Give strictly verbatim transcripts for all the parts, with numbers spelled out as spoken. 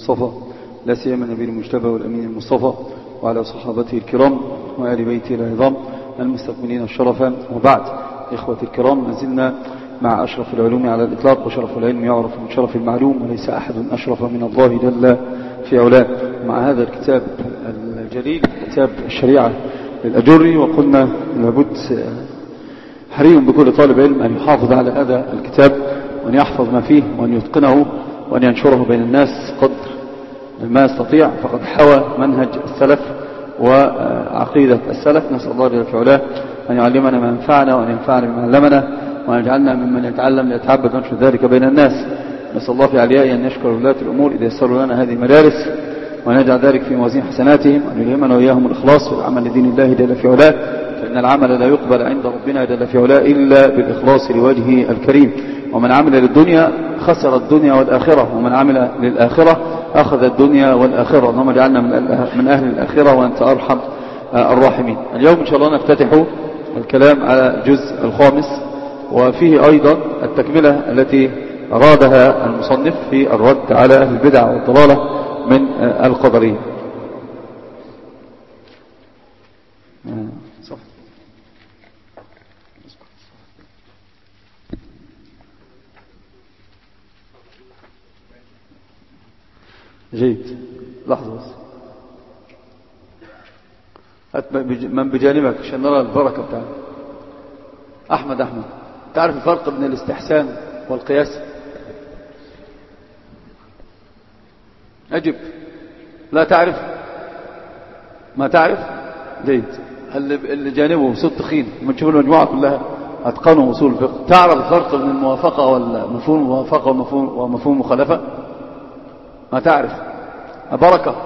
المصطفى، لا سيما النبي المجتبى والأمين المصطفى، وعلى صحابته الكرام وآل بيته العظام المستكملين الشرفا. وبعد، إخوة الكرام، نزلنا مع أشرف العلوم على الإطلاق، وشرف العلم يعرف من شرف المعلوم، وليس أحد أشرف من الله جل في علاه. مع هذا الكتاب الجليل، كتاب الشريعة للأجري، وقلنا لابد حري بكل طالب علم أن يحافظ على هذا الكتاب، وأن يحفظ ما فيه، وأن يتقنه، وأن ينشره بين الناس قدر ما يستطيع، فقد حوى منهج السلف وعقيدة السلف. نسأل الله جل في علاه أن يعلمنا ما ينفعنا، وأن ينفعنا بما علمنا، وأن يجعلنا ممن يتعلم ليتعبد ونشر ذلك بين الناس. نسأل الله في عليائه أن يشكر ولاة الأمور إذا يسروا لنا هذه المدارس، وأن يجعل ذلك في موازين حسناتهم، وأن يلهمنا وإياهم الإخلاص في العمل لدين الله جل في علاه، فإن العمل لا يقبل عند ربنا جل في علاه إلا بالإخلاص لوجهه الكريم. ومن عمل للدنيا خسر الدنيا والآخرة، ومن عمل للآخرة أخذ الدنيا والآخرة. اللهم اجعلنا من أهل الآخرة وأنت أرحم الراحمين. اليوم إن شاء الله نفتتح الكلام على الجزء الخامس، وفيه أيضا التكملة التي أرادها المصنف في الرد على أهل البدع والضلالة من القدرية. جيد، لحظة بس، هات من بجانبك عشان نرى البركة بتاعنا. أحمد أحمد تعرف الفرق بين الاستحسان والقياس؟ أجب. لا تعرف؟ ما تعرف؟ جيد. اللي جانبه صوت تخين، لما تشوف المجموعة كلها أتقنوا أصول الفقه. تعرف الفرق بين الموافقة والمفهوم الموافقة ومفهوم ومفهوم المخالفة؟ ما تعرف؟ بركة.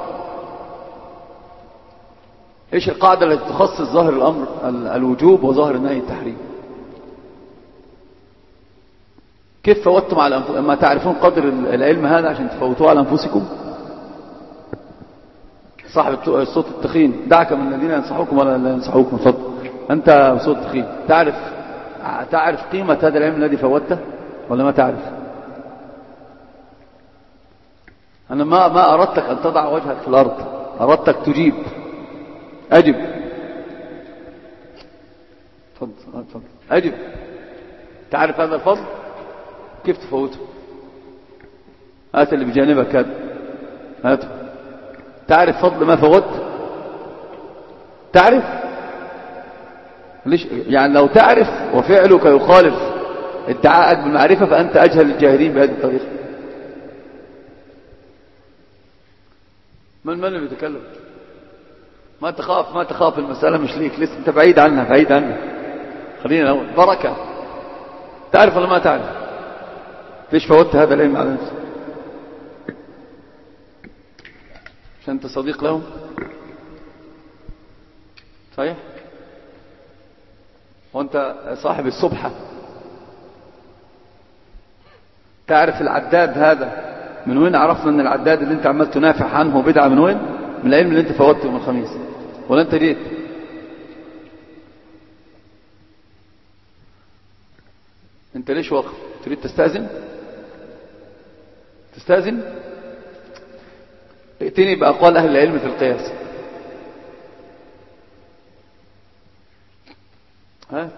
إيش القاعدة التي تخصص ظاهر الأمر الوجوب وظاهر النهي التحريم؟ كيف فوتتم على أنفسكم؟ ما تعرفون قدر العلم هذا عشان تفوتوه على أنفسكم؟ صاحب الصوت التخين، دعك من الذين ينصحوكم ولا لا ينصحوكم. فضل أنت صوت تخين، تعرف تعرف قيمة هذا العلم الذي فوتته ولا ما تعرف؟ أنا ما ما أردتك أن تضع وجهك في الأرض، أردتك تجيب. أجب. تفضل تفضل أجب. تعرف هذا الفضل كيف تفوته؟ هات اللي بجانبك هذا، هات. تعرف فضل ما فوت؟ تعرف؟ ليش؟ يعني لو تعرف وفعلك يخالف ادعاءك بالمعرفة فأنت أجهل الجاهلين بهذه الطريقة. من من اللي بيتكلم؟ ما تخاف ما تخاف، المسألة مش ليك، لسه انت بعيد عنها بعيد عنها. خلينا نقول بركة. تعرف ولا ما تعرف؟ ليش فوتت هذا العلم على نفسك؟ عشان انت صديق لهم؟ صحيح؟ وانت صاحب الصبحة. تعرف العداد هذا من وين عرفنا ان العداد اللي انت عمال تنافح عنه بدعة؟ من وين؟ من العلم اللي انت فوتته يوم الخميس، ولا انت جيت؟ انت ليش واقف؟ تريد تستأذن؟ تستأذن؟ ائتني بأقوال أهل العلم في القياس. ها؟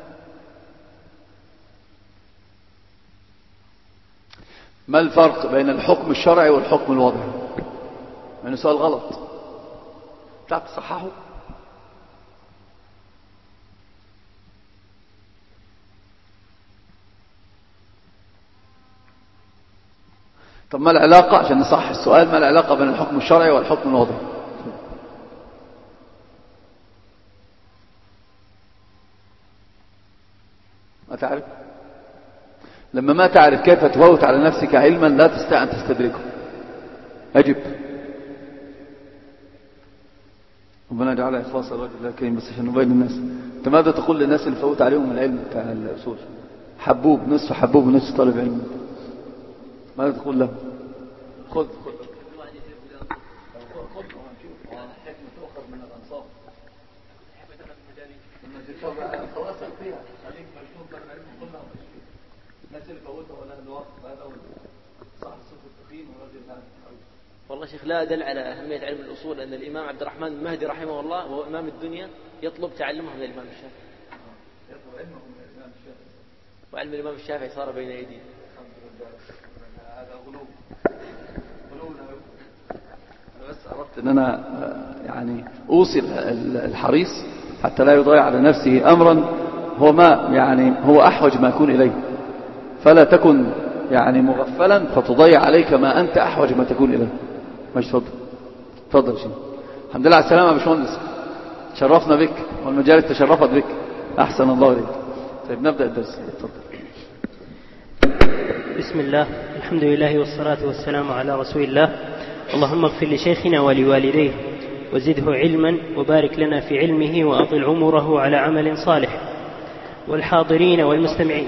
ما الفرق بين الحكم الشرعي والحكم الوضعي؟ يعني سؤال غلط، تعرف تصححه؟ طب ما العلاقة، عشان نصحح السؤال، ما العلاقة بين الحكم الشرعي والحكم الوضعي؟ ما تعرف؟ لما ما تعرف كيف تفوت على نفسك علما لا تستطيع أن تستدركه. أجب. ربنا يجعلها إخلاص الرجل الله الكريم، بس عشان نبين الناس. أنت ماذا تقول للناس اللي فوت عليهم العلم بتاع الأصول؟ حبوب نصف حبوب ونصف طالب علم، ماذا تقول لهم؟ خذ خذ الناس اللي فوتوا ولا الوقت هذا صاحب الصوت التخين والراجل هذا. والله شيخ لا أدل على أهمية علم الأصول أن الإمام عبد الرحمن المهدي رحمه الله وهو إمام الدنيا يطلب تعلمه من الإمام الشافعي. يطلب علمه من الإمام الشافعي. وعلم الإمام الشافعي صار بين أيدينا. الحمد لله. هذا غلو. غلو. أنا بس أردت أن أنا يعني أوصل الحريص حتى لا يضيع على نفسه أمرا هو ما يعني هو أحوج ما يكون إليه، فلا تكن يعني مغفلا فتضيع عليك ما أنت أحوج ما تكون إليه. ماشي، تفضل تفضل شيء. الحمد لله على السلامة يا باشمهندس، تشرفنا بك والمجالس تشرفت بك، أحسن الله إليك. طيب نبدأ الدرس، تفضل. بسم الله، الحمد لله والصلاة والسلام على رسول الله. اللهم اغفر لشيخنا ولوالديه وزده علما وبارك لنا في علمه وأطل عمره على عمل صالح. والحاضرين والمستمعين.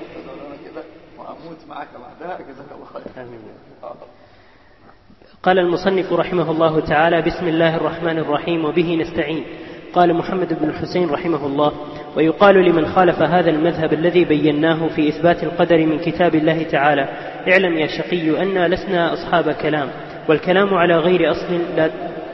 قال المصنف رحمه الله تعالى: بسم الله الرحمن الرحيم وبه نستعين. قال محمد بن الحسين رحمه الله: ويقال لمن خالف هذا المذهب الذي بيناه في إثبات القدر من كتاب الله تعالى: اعلم يا شقي أننا لسنا أصحاب كلام، والكلام على غير أصل لا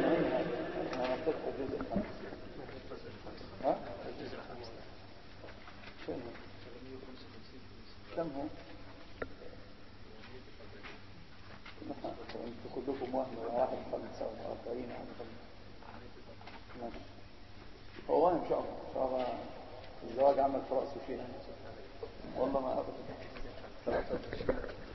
هو ان شاء الله ان شاء الله الزواج عمل في راسه شيء والله ما ابدا.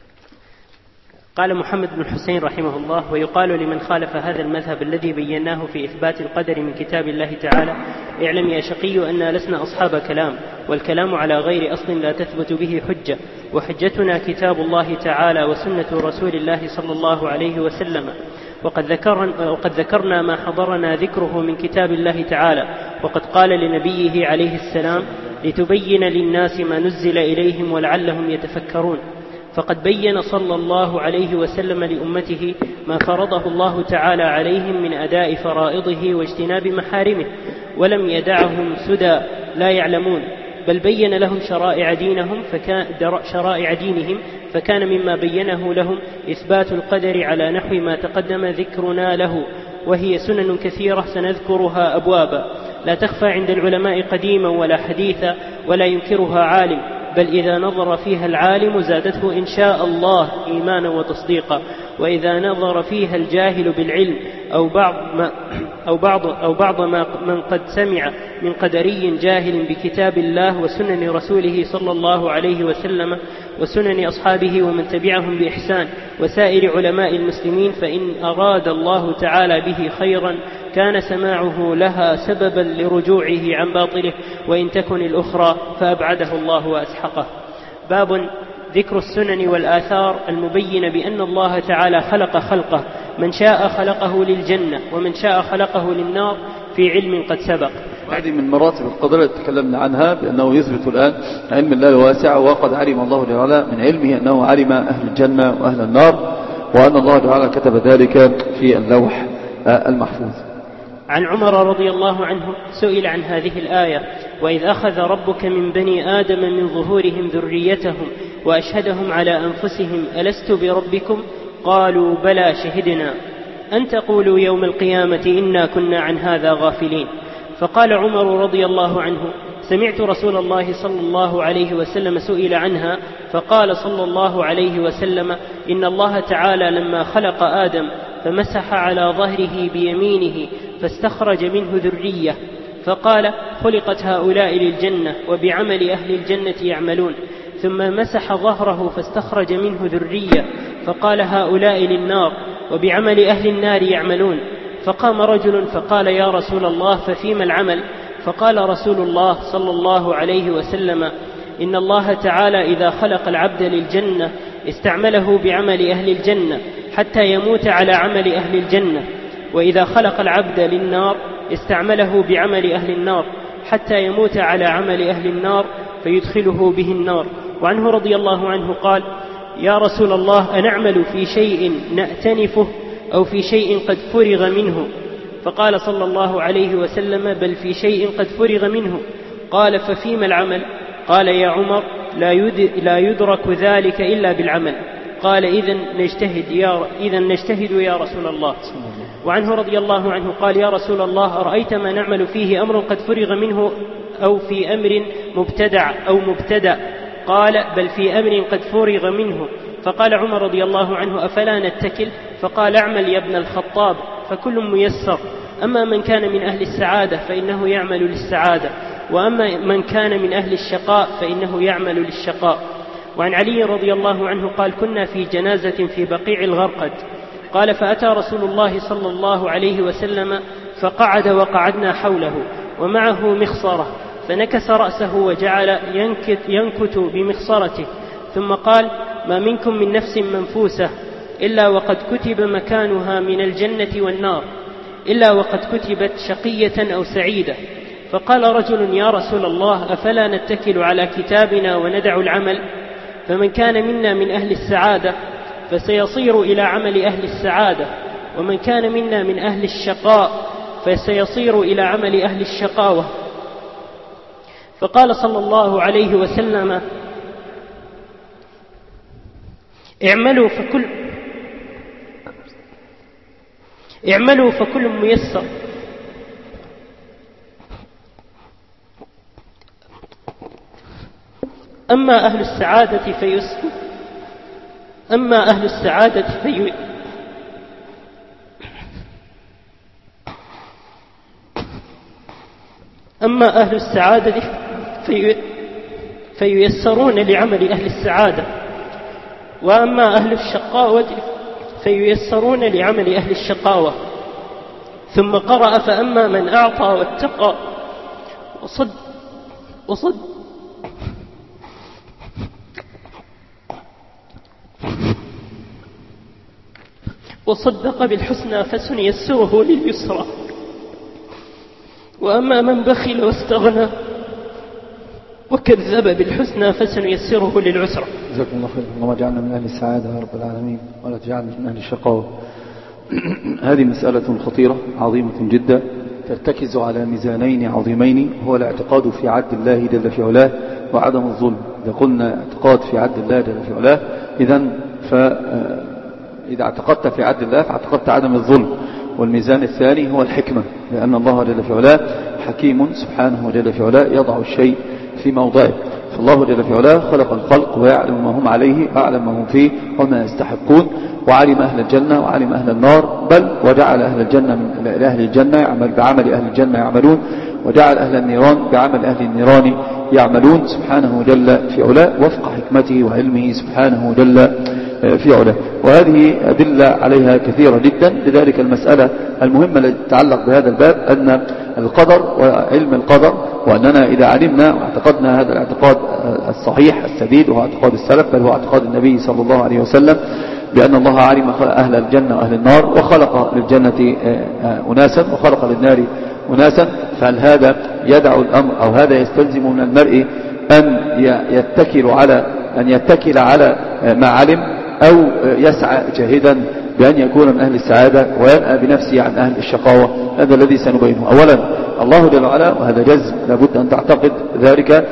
قال محمد بن الحسين رحمه الله: ويقال لمن خالف هذا المذهب الذي بيناه في إثبات القدر من كتاب الله تعالى: اعلم يا شقي أننا لسنا أصحاب كلام، والكلام على غير أصل لا تثبت به حجة، وحجتنا كتاب الله تعالى وسنة رسول الله صلى الله عليه وسلم. وقد ذكرنا, وقد ذكرنا ما حضرنا ذكره من كتاب الله تعالى، وقد قال لنبيه عليه السلام: لتبين للناس ما نزل إليهم ولعلهم يتفكرون. فقد بين صلى الله عليه وسلم لأمته ما فرضه الله تعالى عليهم من أداء فرائضه واجتناب محارمه، ولم يدعهم سدى لا يعلمون، بل بين لهم شرائع دينهم فكان شرائع دينهم فكان مما بينه لهم إثبات القدر على نحو ما تقدم ذكرنا له، وهي سنن كثيرة سنذكرها أبوابا لا تخفى عند العلماء قديما ولا حديثا، ولا ينكرها عالم، بل إذا نظر فيها العالم زادته إن شاء الله إيمانا وتصديقا، وإذا نظر فيها الجاهل بالعلم أو بعض ما أو بعض أو بعض ما من قد سمع من قدري جاهل بكتاب الله وسنن رسوله صلى الله عليه وسلم وسنن أصحابه ومن تبعهم بإحسان وسائر علماء المسلمين، فإن أراد الله تعالى به خيرا كان سماعه لها سببا لرجوعه عن باطله، وإن تكن الأخرى فأبعده الله وأسحقه. باب ذكر السنن والآثار المبين بأن الله تعالى خلق خلقه، من شاء خلقه للجنة ومن شاء خلقه للنار في علم قد سبق. هذه من مراتب القدر التي تكلمنا عنها، بأنه يثبت الآن علم الله الواسع، وقد علم الله تعالى من علمه أنه علم أهل الجنة وأهل النار، وأن الله تعالى كتب ذلك في اللوح المحفوظ. عن عمر رضي الله عنه سئل عن هذه الآية: وإذ أخذ ربك من بني آدم من ظهورهم ذريتهم وأشهدهم على أنفسهم ألست بربكم؟ قالوا بلى شهدنا، أن تقولوا يوم القيامة إنا كنا عن هذا غافلين. فقال عمر رضي الله عنه: سمعت رسول الله صلى الله عليه وسلم سئل عنها، فقال صلى الله عليه وسلم: إن الله تعالى لما خلق آدم فمسح على ظهره بيمينه فاستخرج منه ذرية، فقال: خلقت هؤلاء للجنة وبعمل أهل الجنة يعملون، ثم مسح ظهره فاستخرج منه ذرية، فقال: هؤلاء للنار وبعمل أهل النار يعملون. فقام رجل فقال: يا رسول الله ففيما العمل؟ فقال رسول الله صلى الله عليه وسلم: إن الله تعالى إذا خلق العبد للجنة استعمله بعمل أهل الجنة حتى يموت على عمل أهل الجنة، وإذا خلق العبد للنار استعمله بعمل أهل النار حتى يموت على عمل أهل النار فيدخله به النار. وعنه رضي الله عنه قال: يا رسول الله أنعمل في شيء نأتنفه أو في شيء قد فرغ منه؟ فقال صلى الله عليه وسلم: بل في شيء قد فرغ منه. قال: ففيما العمل؟ قال: يا عمر لا يدرك ذلك إلا بالعمل. قال إذن نجتهد يا, إذن نجتهد يا رسول الله. وعنه رضي الله عنه قال يا رسول الله أرأيت ما نعمل فيه أمر قد فرغ منه أو في أمر مبتدع أو مبتدأ؟ قال بل في أمر قد فرغ منه. فقال عمر رضي الله عنه أفلا نتكل؟ فقال اعمل يا ابن الخطاب فكل ميسر، أما من كان من أهل السعادة فإنه يعمل للسعادة، وأما من كان من أهل الشقاء فإنه يعمل للشقاء. وعن علي رضي الله عنه قال كنا في جنازة في بقيع الغرقد، قال فأتى رسول الله صلى الله عليه وسلم فقعد وقعدنا حوله ومعه مخصرة، فنكس رأسه وجعل ينكت, ينكت بمخصرته، ثم قال ما منكم من نفس منفوسة إلا وقد كتب مكانها من الجنة والنار، إلا وقد كتبت شقية أو سعيدة. فقال رجل يا رسول الله أفلا نتكل على كتابنا وندع العمل؟ فمن كان منا من أهل السعادة فسيصير إلى عمل أهل السعادة، ومن كان منا من أهل الشقاء فسيصير إلى عمل أهل الشقاوة. فقال صلى الله عليه وسلم اعملوا فكل اعملوا فكل ميسر، أما أهل السعادة فيسر أما أهل السعادة في أما أهل السعادة في فييسرون لعمل أهل السعادة، وأما أهل الشقاوة فييسرون لعمل أهل الشقاوة. ثم قرأ فأما من أعطى واتقى وصد وصد وصدق بالحسنى فسنيسره لليسرى، وأما من بخل واستغنى وكذب بالحسنى فسنيسره للعسرى. جزاكم الله خير. اللهم اجعلنا من أهل السعادة يا رب العالمين ولا تجعلنا من أهل الشقاوة. هذه مسألة خطيرة عظيمة جدا ترتكز على ميزانين عظيمين، هو الاعتقاد في عدل الله جل في علاه وعدم الظلم. إذا قلنا اعتقاد في عدل الله جل في علاه، إذن فإذا اعتقدت في عدل الله فاعتقدت عدم الظلم. والميزان الثاني هو الحكمة، لأن الله جل في علاه حكيم سبحانه جل في علاه يضع الشيء في موضعه. فالله جل في علاه خلق الخلق ويعلم ما هم عليه ويعلم ما هم فيه وما يستحقون، وعلم أهل الجنة وعلم أهل النار، بل وجعل أهل الجنة من أهل الجنة يعمل بعمل أهل الجنة يعملون، وجعل أهل النيران بعمل أهل النيران يعملون سبحانه جل في علاه وفق حكمته وعلمه سبحانه جل في علاه. وهذه أدلة عليها كثيرة جدا. لذلك المسألة المهمة التي تتعلق بهذا الباب أن القدر وعلم القدر، وأننا إذا علمنا واعتقدنا هذا الاعتقاد الصحيح السديد وهو اعتقاد السلف، بل هو اعتقاد النبي صلى الله عليه وسلم، بأن الله علم أهل الجنة وأهل النار وخلق للجنة أناسا وخلق للنار أناسا، فهل هذا يدع الأمر أو هذا يستلزم من المرء أن يتكل على أن يتكل على ما علم، أو يسعى جاهدا بأن يكون من أهل السعادة وينأى بنفسه عن أهل الشقاوة؟ هذا الذي سنبينه. أولا الله جل وعلا، وهذا جزم لابد أن تعتقد ذلك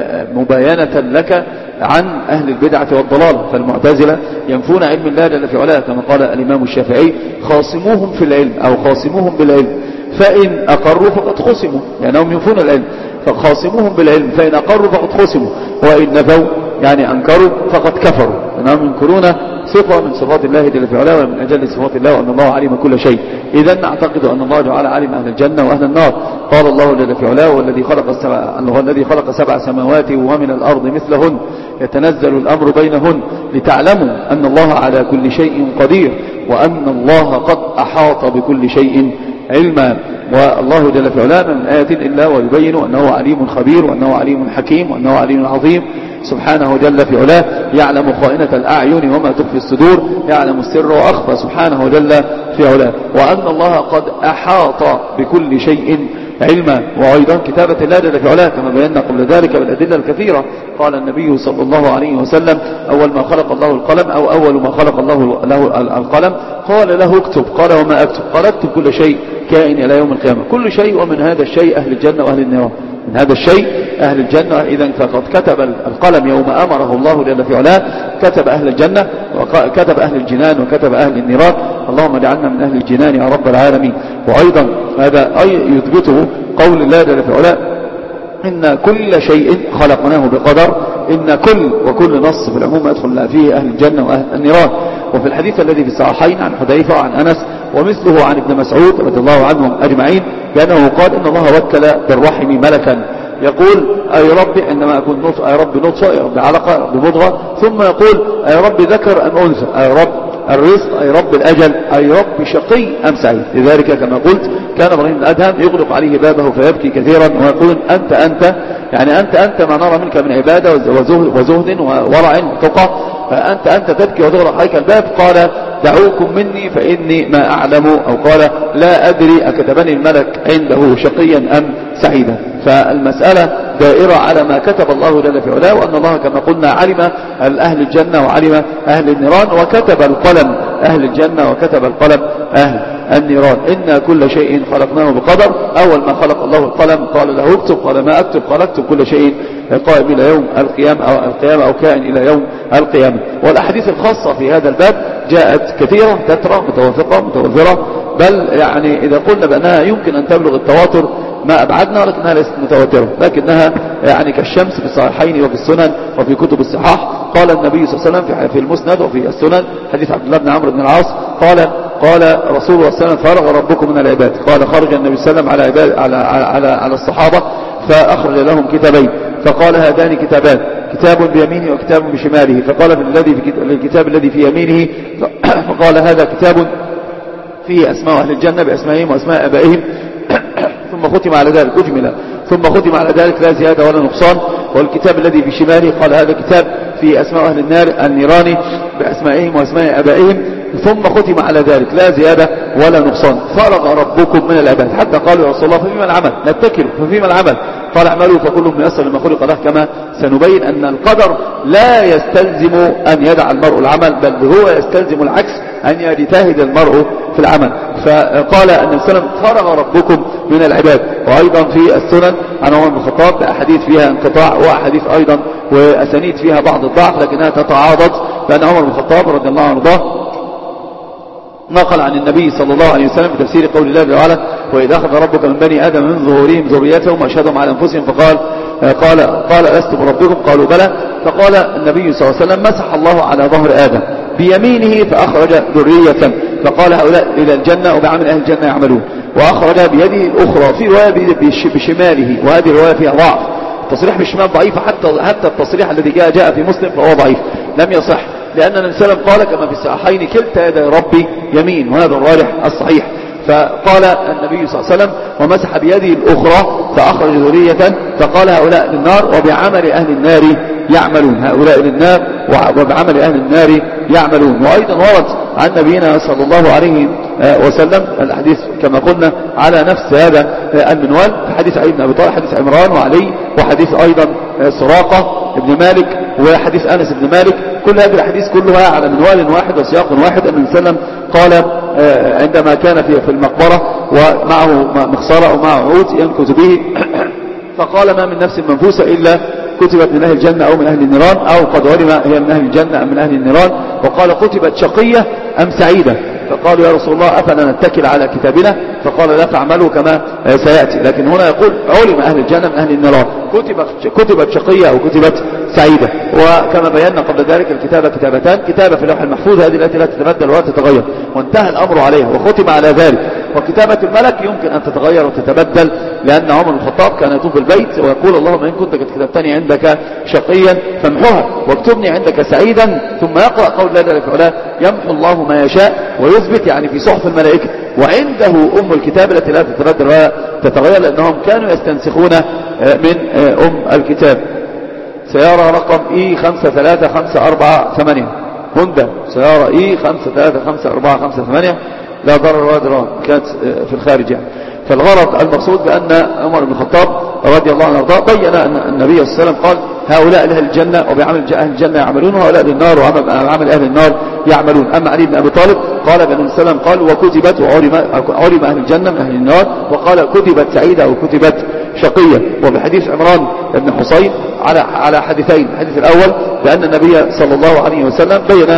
مباينة لك عن أهل البدعة والضلال. فالمعتزلة ينفون علم الله جل في علاه كما قال الإمام الشافعي خاصموهم في العلم أو خاصموهم بالعلم، فإن أقروا فقد خصموا، لأنهم ينفون العلم، فخاصموهم بالعلم فإن أقروا فقد خصموا، وإن نفوا يعني أنكروا فقد كفروا، لأنهم ينكرون صفة من صفات الله جل في علاه ومن أجل صفات الله، وأن الله علم كل شيء. إذن نعتقد أن الله تعالى علم أهل الجنة وأهل النار. قال الله جل في علاه والذي خلق السبع الله الذي خلق سبع سماوات ومن الأرض مثلهن يتنزل الأمر بينهن لتعلموا أن الله على كل شيء قدير وأن الله قد أحاط بكل شيء علما. والله جل في علاه من آية إلا ويبين أنه عليم خبير وأنه عليم حكيم وأنه عليم عظيم سبحانه جل في علاه، يعلم خائنة الأعين وما تخفي الصدور، يعلم السر وأخفى سبحانه جل في علاه، وأن الله قد أحاط بكل شيء علما. وأيضا كتابة الله جل في علاه كما بينا قبل ذلك بالأدلة الكثيرة. قال النبي صلى الله عليه وسلم أول ما خلق الله القلم أو أول ما خلق الله له القلم قال له اكتب، قال وما أكتب؟ قال اكتب كل شيء كائن إلى يوم القيامة، كل شيء، ومن هذا الشيء أهل الجنة وأهل النار. من هذا الشيء أهل الجنة. إذن فقد كتب القلم يوم أمره الله جل في علاه كتب أهل الجنة وكتب أهل الجنان وكتب أهل النيران. اللهم اجعلنا من أهل الجنان يا رب العالمين. وأيضا هذا أي يثبته قول الله جل في علاه إن كل شيء خلقناه بقدر. إن كل وكل نص في العموم يدخل فيه أهل الجنة وأهل النيران. وفي الحديث الذي في الصحيحين عن حذيفة وعن أنس ومثله عن ابن مسعود رضي الله عنهم أجمعين بأنه قال إن الله وكل بالرحم ملكا يقول أي ربي عندما أكون نطفة أي ربي نطفة أي ربي علقة أي ربي مضغة، ثم يقول أي ربي ذكر أم أنثى أي رب الرزق أي رب الأجل أي رب شقي أم سعيد. لذلك كما قلت كان إبراهيم الأدهم يغلق عليه بابه فيبكي كثيرا ويقول أنت أنت يعني أنت أنت ما نرى منك من عبادة وزهد وورع وتقى، فأنت أنت تبكي وتغلق عليك الباب. قال دعوكم مني فإني ما أعلم، أو قال لا أدري أكتبني الملك عنده شقيا أم سعيدا. فالمسألة دائرة على ما كتب الله جل في علاه، وأن الله كما قلنا علم أهل الجنة وعلم أهل النيران وكتب القلم أهل الجنة وكتب القلم أهل النيران. إن كل شيء خلقناه بقدر. أول ما خلق الله القلم قال له اكتب، قال ما أكتب، قال اكتب كل شيء قائم إلى يوم القيامة أو القيامة أو كائن إلى يوم القيامة. والأحاديث الخاصة في هذا الباب جاءت كثيرة تترى متوافقة متوافرة، بل يعني إذا قلنا بأنها يمكن أن تبلغ التواتر ما أبعدنا، لكنها ليست متواترة، لكنها يعني كالشمس في الصحيحين وفي السنن وفي كتب الصحاح. قال النبي صلى الله عليه وسلم في المسند وفي السنن حديث عبد الله بن عمرو بن العاص قال قال رسول الله صلى الله عليه وسلم فرغ ربكم من العباد. قال خرج النبي صلى الله عليه وسلم على عباد على على على الصحابة فأخرج لهم كتابين، فقال هذان كتابان كتاب بيمينه وكتاب بشماله. فقال في الذي في الكتاب الذي في يمينه فقال هذا كتاب فيه أسماء أهل الجنة بأسمائهم وأسماء آبائهم ثم ختم على ذلك أجمل ثم ختم على ذلك لا زيادة ولا نقصان. والكتاب الذي بشماله قال هذا كتاب في أسماء أهل النار النيران بأسمائهم وأسماء آبائهم ثم ختم على ذلك لا زيادة ولا نقصان. فرغ ربكم من العباد. حتى قالوا يا رسول الله ففيما العمل نتكل ففيما العمل؟ قال اعملوا فكلهم ميسر لما خلق له. كما سنبين أن القدر لا يستلزم أن يدع المرء العمل، بل هو يستلزم العكس أن يجتهد المرء في العمل. فقال أن السلام فرغ ربكم من العباد. وأيضا في السنن عن عمر بن الخطاب أحاديث فيها انقطاع وأحاديث أيضا وأسانيد فيها بعض الضعف لكنها تتعاضد، لأن عمر بن الخطاب رضي الله عنه وارضاه نقل عن النبي صلى الله عليه وسلم في تفسير قول الله تعالى وإذا أخذ ربك من بني آدم من ظهورهم ذريتهم وأشهدهم على أنفسهم فقال قال قال لست بربكم قالوا بلى. فقال النبي صلى الله عليه وسلم مسح الله على ظهر آدم بيمينه فأخرج ذرية فقال هؤلاء إلى الجنة وبعمل أهل الجنة يعملون. وأخرج بيده الأخرى في رواية بشماله، وهذه الرواية فيها ضعف. التصريح بالشمال ضعيف، حتى حتى التصريح الذي جاء جاء في مسلم فهو ضعيف لم يصح، لأن النبي صلى الله عليه وسلم قال كما في الصحيحين كلتا يدي ربي يمين، وهذا الراجح الصحيح. فقال النبي صلى الله عليه وسلم ومسح بيده الأخرى فأخرج ذرية فقال هؤلاء للنار وبعمل أهل النار يعملون. هؤلاء للنار وبعمل أهل النار يعملون. وأيضا ورد عن نبينا صلى الله عليه وسلم الحديث كما قلنا على نفس هذا المنوال، حديث علي بن أبي طالب، حديث عمران وعلي، وحديث أيضا سراقة ابن مالك، وحديث أنس بن مالك. كل هذه الحديث كلها على منوال واحد وسياق واحد. النبي صلى الله عليه وسلم قال عندما كان في المقبرة ومعه مخصرة أو معه عود ينكت به فقال ما من نفس منفوسة إلا كتبت من أهل الجنة أو من أهل النيران، أو قد علم هي من أهل الجنة أم من أهل النيران. وقال كتبت شقية أم سعيدة؟ فقالوا يا رسول الله أفلا نتكل على كتابنا؟ فقال لا فاعملوا كما سيأتي. لكن هنا يقول علم أهل الجنة من أهل النيران، كتبت, كتبت شقية أو كتبت سعيدة. وكما بينا قبل ذلك الكتابة كتابتان، كتابة في اللوح المحفوظ هذه التي لا تتبدل ولا تتغير وانتهى الأمر عليها وختم على ذلك. وكتابة الملك يمكن أن تتغير وتتبدل، لأن عمر بن الخطاب كان يطوف البيت ويقول اللهم إن كنت كتبتني عندك شقيا فامحوها واكتبني عندك سعيدا، ثم يقرأ قول الله جل وعلا يمحو الله ما يشاء ويثبت، يعني في صحف الملائكة. وعنده أم الكتاب التي لا تتبدل ولا تتغير، لأنهم كانوا يستنسخون من أم الكتاب. سيارة رقم إي خمسة ثلاثة خمسة أربعة ثمانية هوندا، سيارة إي خمسة ثلاثة خمسة أربعة خمسة ثمانية لا ضرر ولا ضرار، كانت في الخارج يعني. فالغرض المقصود بأن عمر بن الخطاب رضي الله عنه وارضاه بين أن النبي صلى الله عليه وسلم قال هؤلاء لأهل الجنة وبعمل أهل الجنة يعملون، وهؤلاء للنار وعمل أهل النار يعملون. أما علي بن أبي طالب قال بأن النبي صلى الله عليه وسلم قال وكتبت وعلم أهل الجنة من أهل النار، وقال كتبت سعيدة وكتبت شقية. وفي حديث عمران بن حصين على على حديثين. الحديث الأول بأن النبي صلى الله عليه وسلم بين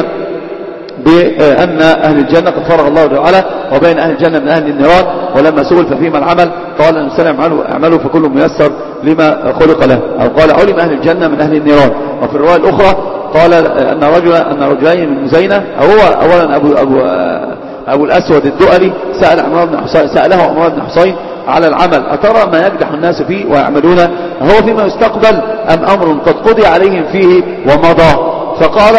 بأن أهل الجنة قد فرغ الله تعالى وبين أهل الجنة من أهل النيران، ولما سئل ففيما العمل قال النبي صلى الله عليه وسلم اعملوا فكل ميسر لما خلق له، أو قال علم أهل الجنة من أهل النيران. وفي الرواية الأخرى قال أن رجلا أن رجلين من مزينة، هو أولا أبو أبو أبو الأسود الدؤلي سأل عمران بن حصين سأله عمران بن حصين على العمل أترى ما يجدح الناس فيه ويعملون هو فيما يستقبل أم أمر قد قضي عليهم فيه ومضى؟ فقال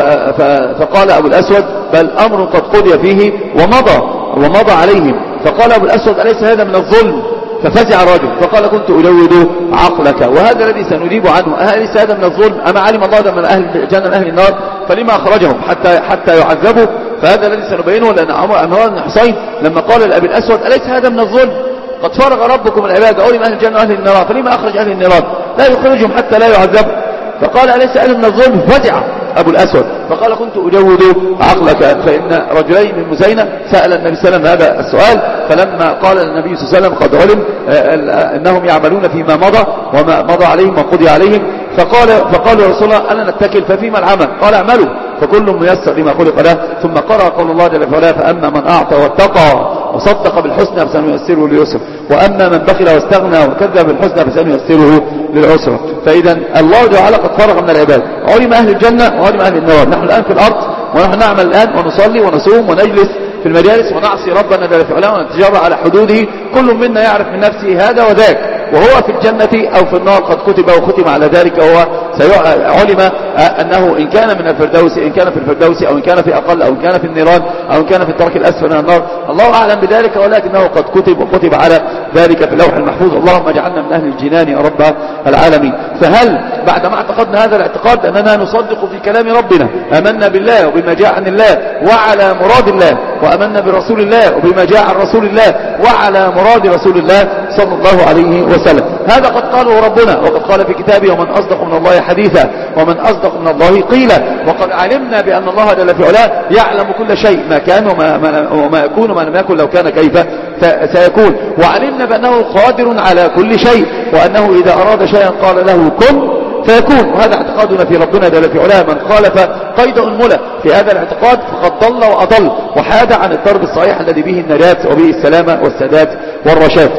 فقال أبو الأسود بل أمر قد قضي فيه ومضى ومضى عليهم. فقال أبو الأسود أليس هذا من الظلم؟ ففزع الرجل فقال كنت ألود عقلك، وهذا الذي سنجيب عنه أليس هذا من الظلم؟ أما علم الله من أهل الجنة من أهل النار فلما أخرجهم حتى حتى يعذبوا؟ فهذا الذي سنبينه، لأن عمران بن حصين لما قال لأبي الأسود أليس هذا من الظلم؟ قد فرغ ربكم العباد علم أهل الجنة وأهل النار فلما أخرج أهل النار لا يخرجهم حتى لا يعذبوا؟ فقال أليس هذا من الظلم؟ فزع أبو الأسود فقال كنت أجود عقلك. فإن رجلين من مزينة سأل النبي صلى الله عليه وسلم هذا السؤال، فلما قال النبي صلى الله عليه وسلم قد علم أنهم يعملون فيما مضى وما مضى عليهم وقضي عليهم، فقال فقالوا يا رسول الله ألا نتكل ففيما العمل؟ قال اعملوا فكل ميسر لما خلق له. ثم قرأ قول الله جل وعلا فأما من أعطى واتقى وصدق بالحسنى فسنيسره لليسر، وأما من بخل واستغنى وكذب بالحسنى فسنيسره للعسرى. فإذا الله تعالى قد فرغ من العباد علم أهل الجنة وعلم أهل النار. نحن الآن في الأرض ونحن نعمل الآن ونصلي ونصوم ونجلس في المجالس ونعصي ربنا جل وعلا ونتجرى على حدوده، كل منا يعرف من نفسه هذا وذاك، وهو في الجنة أو في النار قد كتب وختم على ذلك، وهو علم أنه إن كان من الفردوس إن كان في الفردوس أو إن كان في أقل أو إن كان في النيران أو إن كان في الدرك الأسفل من النار، الله أعلم بذلك، ولكنه قد كتب وكتب على ذلك في اللوح المحفوظ. اللهم اجعلنا من أهل الجنان يا رب العالمين. فهل بعد ما اعتقدنا هذا الاعتقاد أننا نصدق في كلام ربنا، آمنا بالله وبما جاء عن الله وعلى مراد الله، وآمنا برسول الله وبما جاء عن رسول الله وعلى مراد رسول الله صلى الله عليه وسلم، هذا قد قاله ربنا وقد قال في كتابه ومن أصدق من الله حديثا ومن أصدق من الله قيلا. وقد علمنا بأن الله جل في علاه يعلم كل شيء ما كان وما, ما وما يكون وما لم يكن لو كان كيف سيكون، وعلمنا بأنه قادر على كل شيء، وأنه إذا أراد شيئا قال له كن فيكون. وهذا اعتقادنا في ربنا جل في علاه. من خالف قيد أنملة في هذا الاعتقاد فقد ضل وأضل وحاد عن الدرب الصحيح الذي به النجاة وبه السلامة والسداد والرشاد.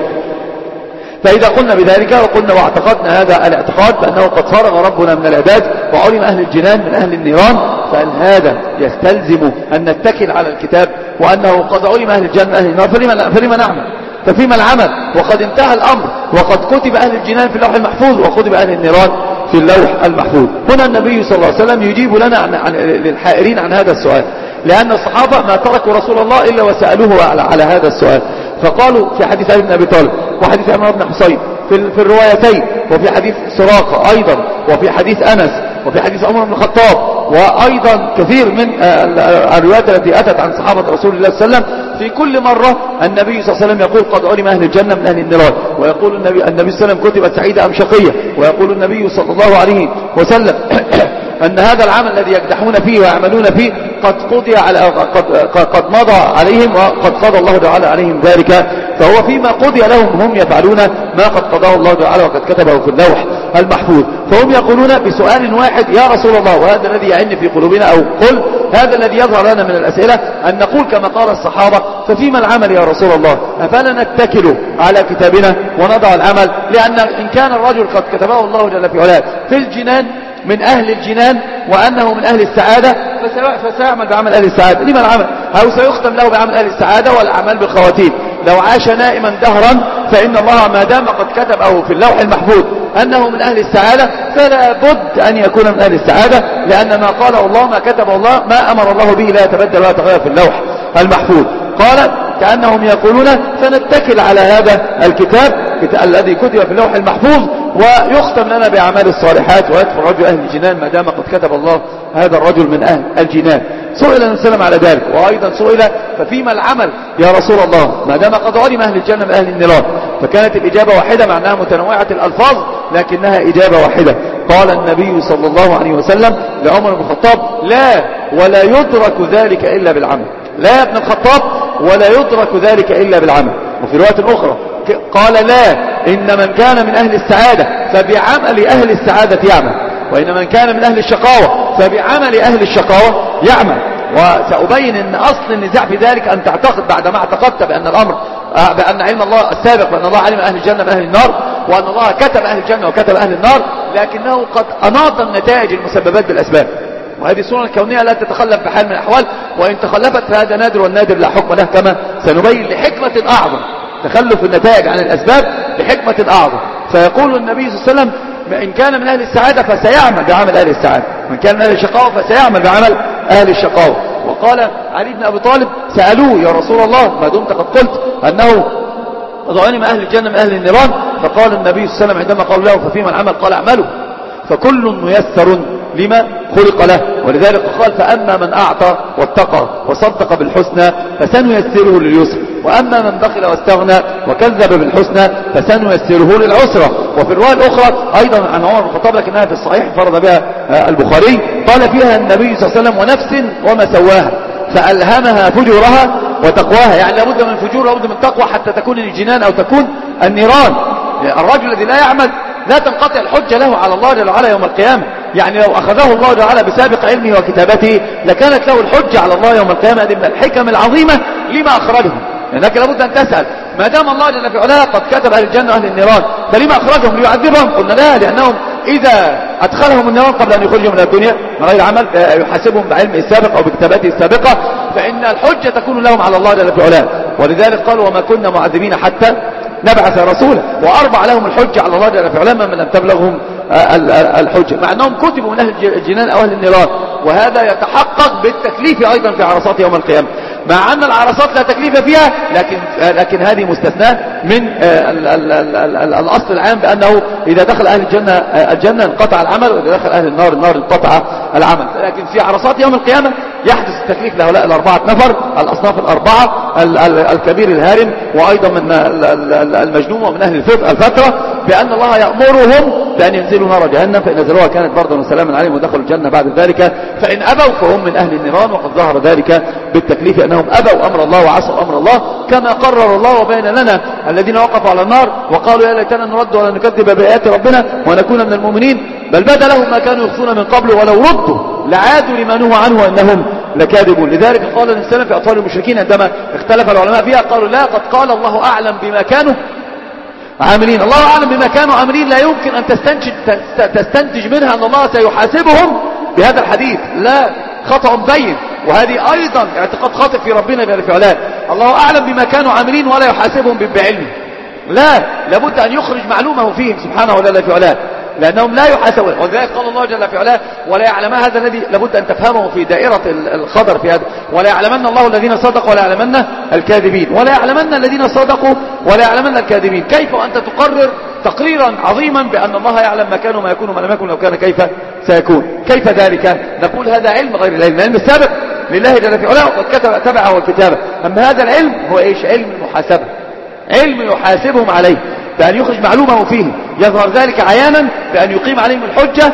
فإذا قلنا بذلك وقلنا واعتقدنا هذا الاعتقاد بأنه قد فرغ ربنا من العباد وعلم أهل الجنان من أهل النيران، فهل هذا يستلزم أن نتكل على الكتاب وأنه قد علم أهل الجنة أهل النار فلما, فلما نعمل ففيما العمل؟ وقد انتهى الأمر وقد كتب أهل الجنان في اللوح المحفوظ وكتب أهل النيران في اللوح المحفوظ. هنا النبي صلى الله عليه وسلم يجيب لنا عن, عن للحائرين عن هذا السؤال، لأن الصحابة ما تركوا رسول الله إلا وسألوه على, على هذا السؤال. فقالوا في حديث علي بن أبي طالب وحديث عمران بن حصين في, في الروايتين، وفي حديث سراقة أيضا، وفي حديث أنس، وفي حديث عمر بن الخطاب، وأيضا كثير من الروايات التي أتت عن صحابة رسول الله صلى الله عليه وسلم. في كل مرة النبي صلى الله عليه وسلم يقول قد علم أهل الجنة من أهل النار، ويقول النبي, النبي صلى الله عليه وسلم كتبت سعيدة أم شقية، ويقول النبي صلى الله عليه وسلم أن هذا العمل الذي يكدحون فيه ويعملون فيه قد قضي على قد, قد مضى عليهم وقد قضى الله تعالى عليهم ذلك، فهو فيما قضي لهم هم يفعلون ما قد قضاه الله تعالى وقد كتبه في اللوح المحفوظ. فهم يقولون بسؤال واحد يا رسول الله، وهذا الذي يعن في قلوبنا، أو قل هذا الذي يظهر لنا من الأسئلة، أن نقول كما قال الصحابة ففيما العمل يا رسول الله؟ أفلا نتكل على كتابنا ونضع العمل؟ لأن إن كان الرجل قد كتبه الله جل في علاه في الجنان من أهل الجنان وأنه من أهل السعادة فسيعمل بعمل أهل السعادة. لما العمل؟ أو سيختم له بعمل أهل السعادة والأعمال بالخواتيم. لو عاش نائما دهرا فإن الله ما دام قد كتب أو في اللوح المحفوظ أنه من أهل السعادة فلا بد أن يكون من أهل السعادة، لأن ما قاله الله ما كتبه الله ما أمر الله به لا يتبدل ولا يتغير في اللوح المحفوظ. قال كأنهم يقولون فنتكل على هذا الكتاب الذي كتب في اللوح المحفوظ ويختم لنا بأعمال الصالحات ويدخل رجل أهل الجنان ما دام قد كتب الله هذا الرجل من أهل الجنان. سئل النبي صلى الله عليه وسلم على ذلك، وأيضا سئل ففيما العمل يا رسول الله ما دام قد علم أهل الجنة من أهل النيران؟ فكانت الإجابة واحدة مع أنها متنوعة الألفاظ لكنها إجابة واحدة. قال النبي صلى الله عليه وسلم لعمر بن الخطاب لا ولا يدرك ذلك إلا بالعمل. لا يا ابن الخطاب ولا يدرك ذلك إلا بالعمل. وفي رواية أخرى قال لا، إن من كان من أهل السعادة فبعمل أهل السعادة يعمل، وإن من كان من أهل الشقاوة فبعمل أهل الشقاوة يعمل. وسأبين أن أصل النزاع في ذلك أن تعتقد بعدما اعتقدت بأن الأمر بأن علم الله السابق، بأن الله علم أهل الجنة من أهل النار، وأن الله كتب أهل الجنة وكتب أهل النار، لكنه قد أناط النتائج المسببات بالأسباب، وهذه السنة الكونية لا تتخلف بحال من الأحوال، وإن تخلفت فهذا نادر، والنادر لا حكم له، كما سنبين لحكمة أعظم. تخلف النتائج عن الأسباب لحكمة أعظم. فيقول النبي صلى الله عليه وسلم إن كان من أهل السعادة فسيعمل بعمل أهل السعادة، وإن كان من أهل الشقاوة فسيعمل بعمل أهل الشقاوة. وقال علي بن أبي طالب سألوه يا رسول الله ما دمت قد قلت أنه قد علم أهل الجنة من أهل النيران، فقال النبي صلى الله عليه وسلم عندما قال له ففيما العمل قال اعملوا فكل ميسر لما خلق له. ولذلك قال فأما من أعطى واتقى وصدق بالحسنى فسنيسره لليسر، وأما من بخل واستغنى وكذب بالحسنى فسنيسره للعسرى. وفي الرواية الأخرى أيضا عن عمر بن الخطاب لكنها في الصحيح فرض بها البخاري، قال فيها النبي صلى الله عليه وسلم ونفس وما سواها فألهمها فجورها وتقواها، يعني لابد من فجور لابد من تقوى حتى تكون الجنان أو تكون النيران. الرجل الذي لا يعمل لا تنقطع الحجة له على الله جل وعلا يوم القيامة، يعني لو أخذه الله جل وعلا بسابق علمه وكتابته لكانت له الحجة على الله يوم القيامة. هذه من الحكم العظيمة لما أخرجهم، لأنك لابد أن تسأل ما دام الله جل وعلا قد كتب أهل الجنة وأهل النيران فلما أخرجهم ليعذبهم؟ قلنا لا، لأنهم إذا أدخلهم النيران قبل أن يخرجهم من الدنيا من غير عمل يحاسبهم بعلمه السابق أو بكتاباته السابقة، فإن الحجة تكون لهم على الله جل وعلا. ولذلك قالوا وما كنا معذبين حتى نبعث رسولا، وأربع لهم الحجة على الله جل وعلا من لم تبلغهم الحجة، مع أنهم كتبوا من أهل الجنان أو أهل النيران. وهذا يتحقق بالتكليف أيضا في عرصات يوم القيامة، مع أن العرصات لا تكليف فيها، لكن لكن هذه مستثناة من ال ال ال ال الأصل العام بأنه إذا دخل أهل الجنة الجنة انقطع العمل، وإذا دخل أهل النار النار انقطع العمل. لكن في عرصات يوم القيامة يحدث التكليف لهؤلاء الأربعة نفر الأصناف الأربعة، الكبير الهارم وأيضا من المجنون ومن أهل الفترة، بأن الله يأمرهم بأن ينزلوا نار جهنم، فإن نزلوها كانت بردا وسلاما عليهم ودخلوا الجنة بعد ذلك، فإن أبوا فهم من أهل النيران. وقد ظهر ذلك بالتكليف أنهم أبوا أمر الله وعصوا أمر الله، كما قرر الله وبين لنا الذين وقفوا على النار وقالوا يا ليتنا نرد ولا نكذب بآيات ربنا ونكون من المؤمنين، بل بدا لهم ما كانوا يخفون من قبل ولو ردوا لعادوا لما نهوا عنه وإنهم لكاذبون. لذلك قال الإنسان في أطفال المشركين عندما اختلف العلماء فيها قالوا لا، قد قال الله أعلم بما كانوا عاملين. الله أعلم بما كانوا عاملين لا يمكن أن تستنتج, تستنتج منها أن الله سيحاسبهم بهذا الحديث، لا، خطأ بين. وهذه أيضا اعتقاد خاطئ في ربنا جل في علاه، الله أعلم بما كانوا عاملين ولا يحاسبهم بعلمه، لا، لابد أن يخرج معلومه فيهم سبحانه وتعالى في علاه، لأنهم لا يحاسبون. ولذلك قال الله جل في علاه ولا يعلم هذا الذي لابد أن تفهمه في دائرة الخضر في هذا، ولا يعلمن الله الذين صدقوا ولا يعلمن الكاذبين، ولا يعلمن الذين صدقوا ولا يعلمن الكاذبين. كيف وأنت تقرر تقريرا عظيما بأن الله يعلم ما كان وما يكون وما لم يكن لو كان كيف سيكون؟ كيف ذلك؟ نقول هذا علم غير العلم، العلم السابق لله جل في علاه وقد كتب تبعه الكتابة. أما هذا العلم هو إيش؟ علم المحاسبة، علم يحاسبهم عليه بأن يخرج معلومه فيه، يظهر ذلك عيانا بأن يقيم عليهم الحجة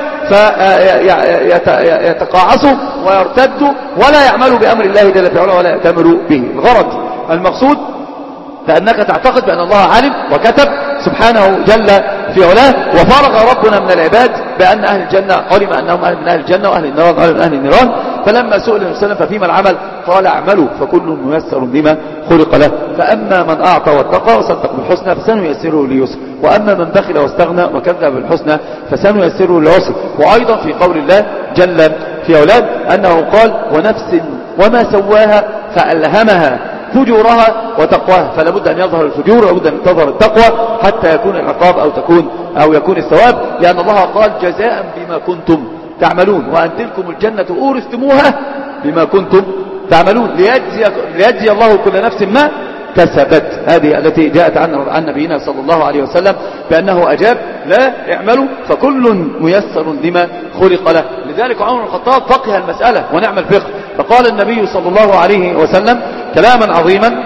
فيتقاعسوا ويرتدوا ولا يعملوا بأمر الله جل في علاه ولا يأتمروا به. الغرض المقصود فأنك تعتقد بأن الله علم وكتب سبحانه جل في علاه، وفرغ ربنا من العباد بأن أهل الجنة علم أنهم أهل من أهل الجنة وأهل النيران علم من أهل النيران. فلما سئل النبي صلى الله عليه وسلم ففيما العمل قال اعملوا فكل ميسر لما خلق له، فأما من أعطى واتقى وصدق بالحسنى فسنيسره لليسر، وأما من بخل واستغنى وكذب بالحسنى فسنيسره للعسر. وأيضا في قول الله جل في علاه أنه قال ونفس وما سواها فألهمها فجورها وتقواها، فلا بد أن يظهر الفجور ولا بد أن تظهر التقوى حتى يكون العقاب أو تكون أو يكون الثواب، لأن الله قال جزاء بما كنتم تعملون، وأن تلكم الجنة أورثتموها بما كنتم تعملون، ليجزي, ليجزي الله كل نفس ما كسبت. هذه التي جاءت عن عن نبينا صلى الله عليه وسلم بأنه أجاب لا اعملوا فكل ميسر لما خلق له. لذلك عمر بن الخطاب فقه المسألة ونعم الفقه، فقال النبي صلى الله عليه وسلم كلاما عظيما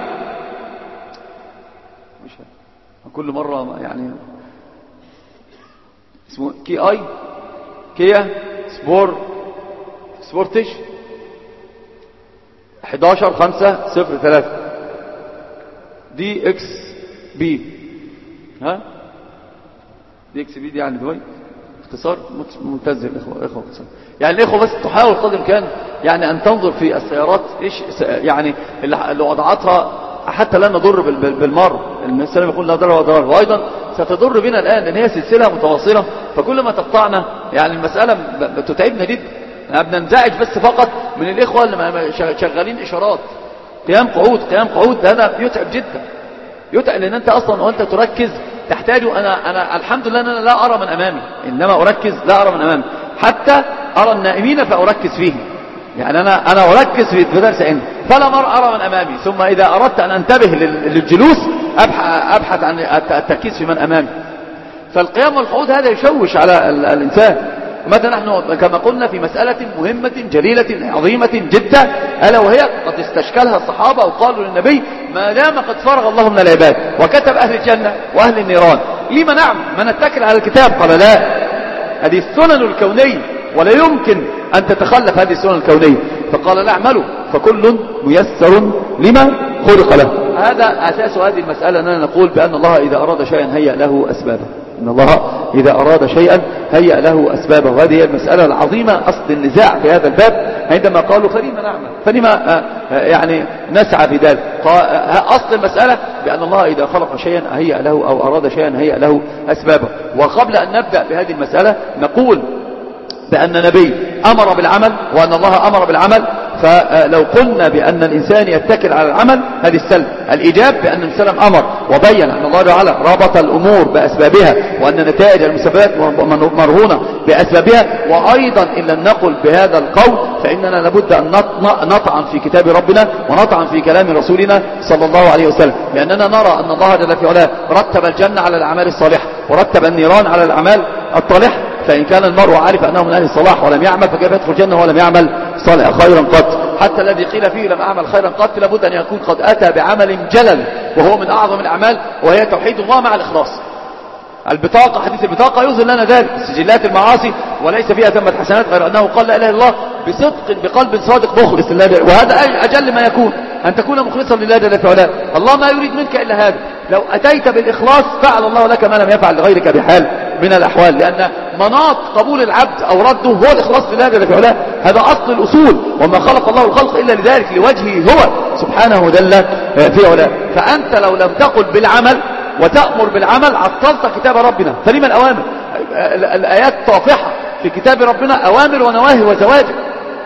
كل مرة يعني اسمه كي اي كيا سبور سبورتش احد عشر خمسة صفر ثلاثة دي اكس بي. ها دي اكس بي دي يعني دبي اختصار ممتاز. الاخوه اخوه اختصار يعني الاخوه بس تحاول قدر الامكان يعني ان تنظر في السيارات ايش يعني اللي وضعتها حتى لا نضر بالمر. السلام يقول لا ضرر ولا ضرر، وايضا ستضر بنا الان لان هي سلسله متواصله، فكل ما تقطعنا يعني المساله بتتعبنا جدا. بننزعج بس فقط من الاخوه اللي شغالين اشارات قيام قعود قيام قعود، هذا يتعب جدا يتعب، لان انت اصلا وانت تركز تحتاج. انا انا الحمد لله ان انا لا ارى من امامي، انما اركز لا ارى من امامي، حتى ارى النائمين فاركز فيهم. يعني انا انا اركز في درس علمي فلا ارى من امامي، ثم اذا اردت ان انتبه للجلوس ابحث عن التركيز في من امامي. فالقيام والقعود هذا يشوش على الانسان. ماذا نحن كما قلنا في مسألة مهمة جليلة عظيمة جدا، ألا وهي قد استشكلها الصحابة وقالوا للنبي ما دام قد فرغ الله من العباد وكتب أهل الجنة وأهل النيران لما نعمل ما نتكل على الكتاب؟ قال لا، هذه السنن الكونية ولا يمكن أن تتخلف هذه السنن الكونية. فقال لا اعملوا فكل ميسر لما خلق له. هذا أساس هذه المسألة، أننا نقول بأن الله إذا أراد شيئا هيأ له أسبابه. إن الله إذا أراد شيئا هيأ له أسبابه. وهذه هي المسألة العظيمة أصل النزاع في هذا الباب، عندما قالوا فلما نعمل فلما يعني نسعى في ذلك. أصل المسألة بأن الله إذا خلق شيئا هيأ له أو أراد شيئا هيأ له أسبابه. وقبل أن نبدأ بهذه المسألة نقول بأن نبي أمر بالعمل وأن الله أمر بالعمل. فلو قلنا بأن الإنسان يتكل على العمل هذه السلب. الإيجاب بأن السلام أمر وبين أن الله تعالى ربط الأمور بأسبابها وأن نتائج المسببات مرهونة بأسبابها. وأيضا إن لم نقل بهذا القول فإننا لابد أن نطعن في كتاب ربنا ونطعن في كلام رسولنا صلى الله عليه وسلم، لأننا نرى أن الله جل في علاه رتب الجنة على الأعمال الصالحة ورتب النيران على الأعمال الطالحة. فإن كان المرء عارف أنه من أهل الصلاح ولم يعمل فكيف يدخل الجنة ولم يعمل صالح خيرا قط؟ حتى الذي قيل فيه لم أعمل خيرا قط لابد أن يكون قد أتى بعمل جلل وهو من أعظم الأعمال وهي توحيد الله مع الإخلاص. البطاقة حديث البطاقة يظهر لنا ذلك، سجلات المعاصي وليس فيها ثمة حسنات غير أنه قال لا إله إلا الله بصدق بقلب صادق مخلص لله. وهذا أجل ما يكون أن تكون مخلصا لله جل في علاه. الله ما يريد منك إلا هذا. لو أتيت بالإخلاص فعل الله لك ما لم يفعل لغيرك بحال من الأحوال، لأن مناط قبول العبد أو رده هو الإخلاص لله جل في علاه. هذا أصل الأصول، وما خلق الله الخلق إلا لذلك لوجهه هو سبحانه جل في علاه. فأنت لو لم تقل بالعمل وتأمر بالعمل عطلت كتاب ربنا. فلما الأوامر؟ الآيات طافحة في كتاب ربنا أوامر ونواهي وزواجر،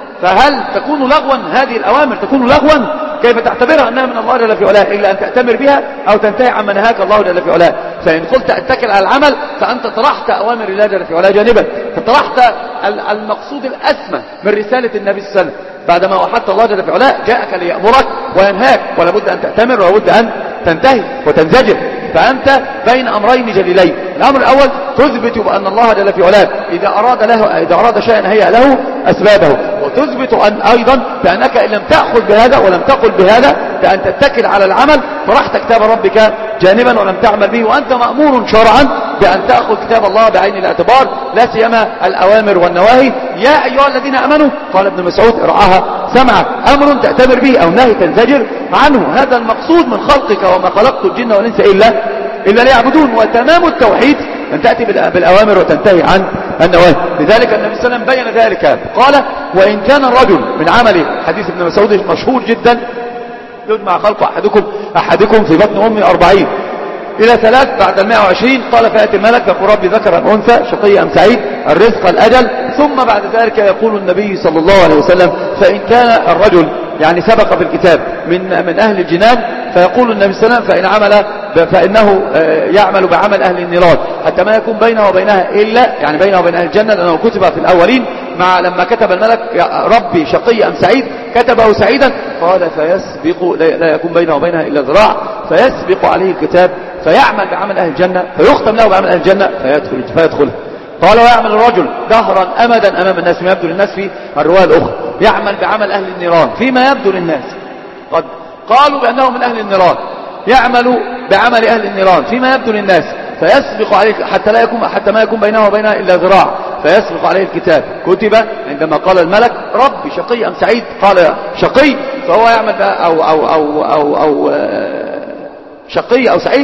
فهل تكون لغوا؟ هذه الأوامر تكون لغوا؟ كيف تعتبرها أنها من الله جل في علاه إلا أن تأتمر بها أو تنتهي عما نهاك الله جل في علاه. فإن قلت أتكل على العمل فأنت طرحت أوامر الله جل في علاه جانبا، فطرحت المقصود الأسمى من رسالة النبي صلى الله عليه وسلم. بعدما وحدت الله جل في علاه جاءك ليأمرك وينهاك، ولا بد أن تأتمر ولا بد أن تنتهي وتنزجر. فأنت بين أمرين جليلين. الأمر الأول تثبت بأن الله جل في علاه إذا أراد له إذا أراد شيئا هيأ له أسبابه، وتثبت أن أيضا بأنك إن لم تأخذ بهذا ولم تقل بهذا بأن تتكل على العمل طرحت كتاب ربك جانبا ولم تعمل به. وأنت مأمور شرعا بأن تأخذ كتاب الله بعين الاعتبار، لا سيما الأوامر والنواهي. يا أيها الذين آمنوا قال ابن مسعود ارعاها سمعك، أمر تأتمر به أو نهي تنزجر عنه. هذا المقصود من خلقك وما خلقت الجن والإنس إلا إلا ليعبدون. وتمام التوحيد أن تأتي بالأوامر وتنتهي عن النواهي. لذلك النبي صلى الله عليه وسلم بين ذلك قال وإن كان الرجل من عمله، حديث ابن مسعود مشهور جدا، يجمع خلق أحدكم أحدكم في بطن أمي أربعين إلى ثلاث بعد المائة وعشرين قال فيأتي الملك يقول ربي ذكر أم أنثى شقي أم سعيد الرزق الأجل. ثم بعد ذلك يقول النبي صلى الله عليه وسلم فإن كان الرجل يعني سبق في الكتاب من من أهل الجنان فيقول النبي صلى الله عليه وسلم فإن عمل فإنه يعمل بعمل أهل النيران حتى ما يكون بينه وبينها إلا يعني بينه وبين أهل الجنة، لأنه كتب في الأولين مع لما كتب الملك يا ربي شقي أم سعيد كتبه سعيدا. قال فيسبق لا يكون بينه وبينها إلا ذراع فيسبق عليه الكتاب فيعمل بعمل أهل الجنة فيختم له بعمل أهل الجنة فيدخل فيدخل. قال ويعمل الرجل دهرا أمدا أمام الناس فيما يبدو للناس في الرواية الأخرى يعمل بعمل أهل النيران فيما يبدو للناس. قد قالوا بأنه من أهل النيران يعمل بعمل أهل النيران فيما يبدو للناس فيسبق عليه حتى لا يكون حتى ما يكون بينه وبينها إلا ذراع فيسبق عليه الكتاب. كتب عندما قال الملك ربي شقي أم سعيد قال شقي فهو يعمل أو أو أو أو, أو شقي أو سعيد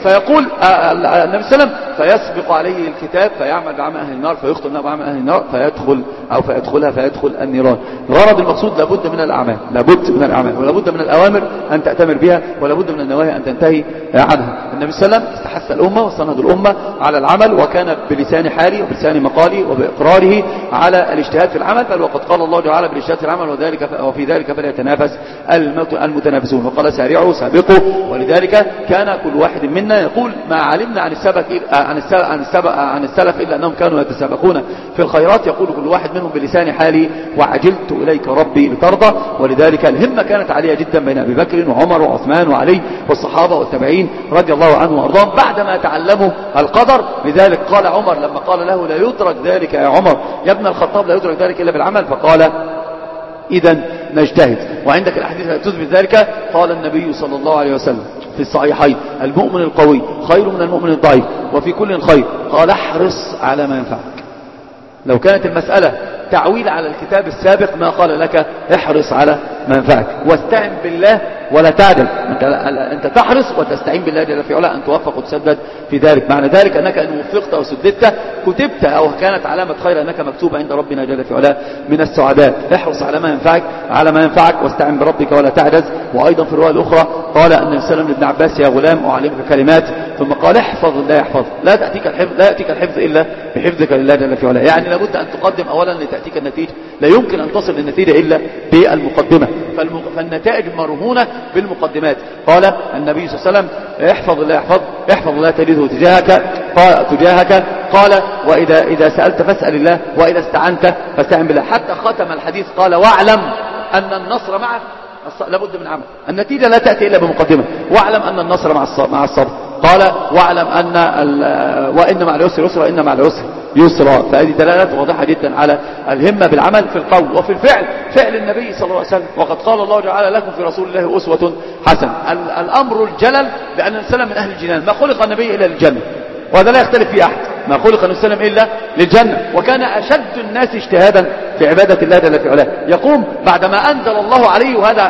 فيقول النبي صلى الله عليه وسلم فيسبق عليه الكتاب فيعمل بعمل أهل النار فيختم له بعمل أهل النار فيدخل أو فيدخلها فيدخل النيران. الغرض المقصود لابد من الأعمال، لابد من الأعمال ولابد من الأوامر أن تأتمر بها ولابد من النواهي أن تنتهي عنها. النبي صلى الله عليه وسلم استحث الأمة واستند الأمة على العمل، وكان بلسان حالي وبلسان مقالي وبإقراره على الاجتهاد في العمل، بل وقد قال الله تعالى بالاجتهاد في العمل وذلك وفي ذلك فليتنافس المتنافسون، وقال سارعوا سابقوا. ولذلك كان كل واحد منا يقول ما علمنا عن السبق عن السبق عن السبق عن السلف إلا أنهم كانوا يتسابقون في الخيرات. يقول كل واحد منهم بلسان حالي وعجلت إليك ربي لترضى. ولذلك الهمة كانت عالية جدا بين أبي بكر وعمر وعثمان وعلي والصحابة والتابعين رضي الله عنهم وأرضاهم بعدما تعلموا القدر. لذلك قال عمر لما قال له لا يدرك ذلك يا عمر يا ابن الخطاب لا يدرك ذلك إلا بالعمل، فقال إذن نجتهد. وعندك الأحاديث التي تثبت ذلك. قال النبي صلى الله عليه وسلم في الصحيحين المؤمن القوي خير من المؤمن الضعيف وفي كل خير. قال احرص على ما ينفعك. لو كانت المسألة تعويل على الكتاب السابق ما قال لك احرص على ما ينفعك واستعن بالله ولا تعدل. انت, انت تحرص وتستعين بالله جل في علاه ان توفق وتسدد في ذلك. معنى ذلك انك ان وفقت وسددت كتبت او كانت علامة خير انك مكتوب عند ربنا جل في علاه من السعداء. احرص على ما ينفعك على ما ينفعك واستعن بربك ولا تعجز. وايضا في الرواية الاخرى قال النبي صلى الله عليه وسلم لابن عباس يا غلام اعلمك كلمات ثم قال احفظ الله يحفظ. لا تأتيك الحفظ لا يأتيك الحفظ الا بحفظك لله جل في علاه. يعني لابد ان تقدم اولا لتأتيك النتيجة. لا يمكن ان تصل للنتيجة الا بالمقدمة. فالنتائج مرهونة بالمقدمات. قال النبي صلى الله عليه وسلم احفظ الله يحفظ احفظ الله تجده تجاهك قال تجاهك قال وإذا إذا سألت فاسأل الله وإذا استعنت فاستعن بالله. حتى ختم الحديث قال واعلم أن النصر معك. لابد من عمل. النتيجة لا تأتي إلا بمقدمة. واعلم أن النصر مع الصبر. قال واعلم أن وإن مع العسر يسرا وإن مع العسر يسرا. فهذه دلالات واضحة جدا على الهمة بالعمل في القول وفي الفعل. فعل النبي صلى الله عليه وسلم وقد قال الله تعالى لكم في رسول الله أسوة حسنة. الأمر الجلل بأن النبي صلى الله عليه وسلم من أهل الجنان. ما خلق النبي إلا للجنة وهذا لا يختلف فيه أحد. ما خلق النبي صلى الله عليه وسلم إلا للجنة. وكان أشد الناس اجتهادا في عبادة الله جل في علاه. يقوم بعدما أنزل الله عليه وهذا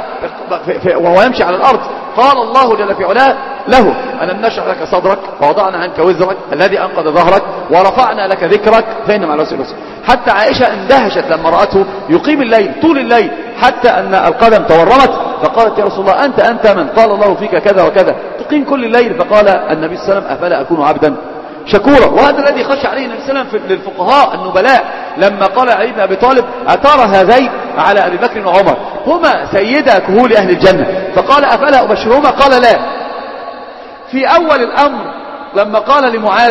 وهو يمشي على الأرض قال الله جل في علاه له ألم نشرح لك صدرك ووضعنا عنك وزرك الذي أنقذ ظهرك ورفعنا لك ذكرك فإن مع العسر يسرا. حتى عائشة اندهشت لما رأته يقيم الليل طول الليل حتى أن القدم تورمت فقالت يا رسول الله أنت أنت من قال الله فيك كذا وكذا تقيم كل الليل. فقال النبي صلى الله عليه وسلم أفلا أكون عبدا شكورا. وهذا الذي خشى عليه النبي صلى الله عليه وسلم للفقهاء النبلاء لما قال علي بن أبي طالب أترى هذين على أبي بكر وعمر هما سيدا كهول أهل الجنة فقال أفلا أبشرهما قال لا. في أول الأمر لما قال لمعاذ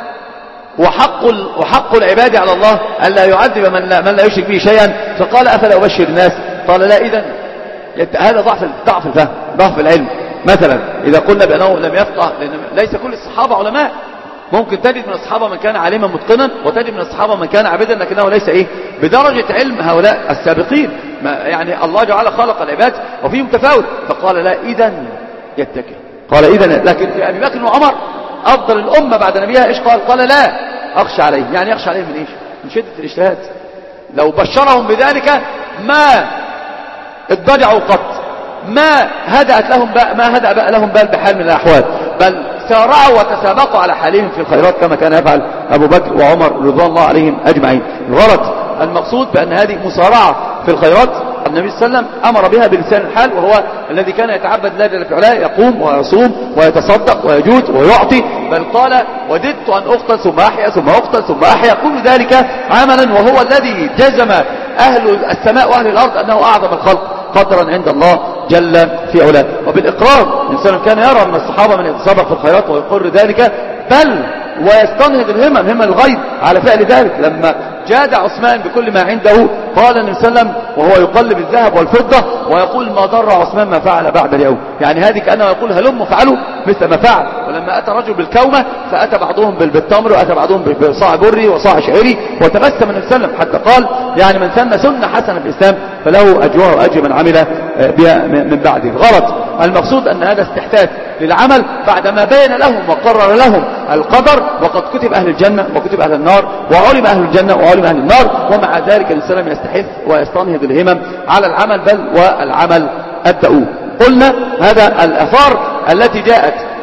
وحق, وحق العباد على الله ألا يعذب من لا, من لا يشرك به شيئا فقال أفلا أبشر الناس قال لا. إذن هذا ضعف ضعف الفهم ضعف العلم. مثلا إذا قلنا بأنه لم يفقه لأن ليس كل الصحابة علماء. ممكن تجد من الصحابة من كان عالما متقنا وتجد من الصحابة من كان عابدا لكنه ليس إيه بدرجة علم هؤلاء السابقين. ما يعني الله تعالى خلق العباد وفيهم تفاوت. فقال لا إذن يتكل قال إذن. لكن في أبي بكر وعمر أفضل الأمة بعد نبيها إيش قال قال لا أخشى عليه. يعني أخشى عليه من إيش من شدة الاجتهاد. لو بشرهم بذلك ما اضطجعوا قط ما هدأت لهم ما هدأ لهم بال بحال من الأحوال بل سارعوا وتسابقوا على حالهم في الخيرات كما كان يفعل أبو بكر وعمر رضوان الله عليهم أجمعين. الغرض المقصود بأن هذه مسارعة في الخيرات النبي صلى الله عليه وسلم أمر بها بلسان الحال وهو الذي كان يتعبد الله جل في علاه يقوم ويصوم ويتصدق ويجود ويعطي. بل قال وددت أن أقتل ثم أحيا ثم أقتل ثم أحيا. كل ذلك عملا وهو الذي جزم أهل السماء وأهل الأرض أنه أعظم الخلق قدرا عند الله جل في علاه. وبالإقرار الإنسان كان يرى من الصحابة من يتسابق في الخيرات ويقر ذلك بل ويستنهض الهمم همم الغيب على فعل ذلك. لما جاد عثمان بكل ما عنده قال النبي صلى الله عليه وسلم وهو يقلب الذهب والفضة ويقول ما ضر عثمان ما فعل بعد اليوم. يعني هذه كأنه يقول هلم فعلوا مثل ما فعل. ولما أتى رجل بالكومة فأتى بعضهم بالتمر وأتى بعضهم بصاع بري وصاع شعيري وتبسم النبي صلى الله عليه وسلم حتى قال يعني من سن سنة حسنة في الإسلام فله أجرها وأجر من عمل بها من بعده. الغرض المقصود أن هذا استحداث للعمل بعدما بين لهم وقرر لهم القدر وقد كتب أهل الجنة وكتب أهل النار وعلم أهل الجنة وعلم أهل النار. ومع ذلك الإنسان يستحث ويستنهض الهمم على العمل بل والعمل الدؤوب. قلنا هذا الآثار التي جاءت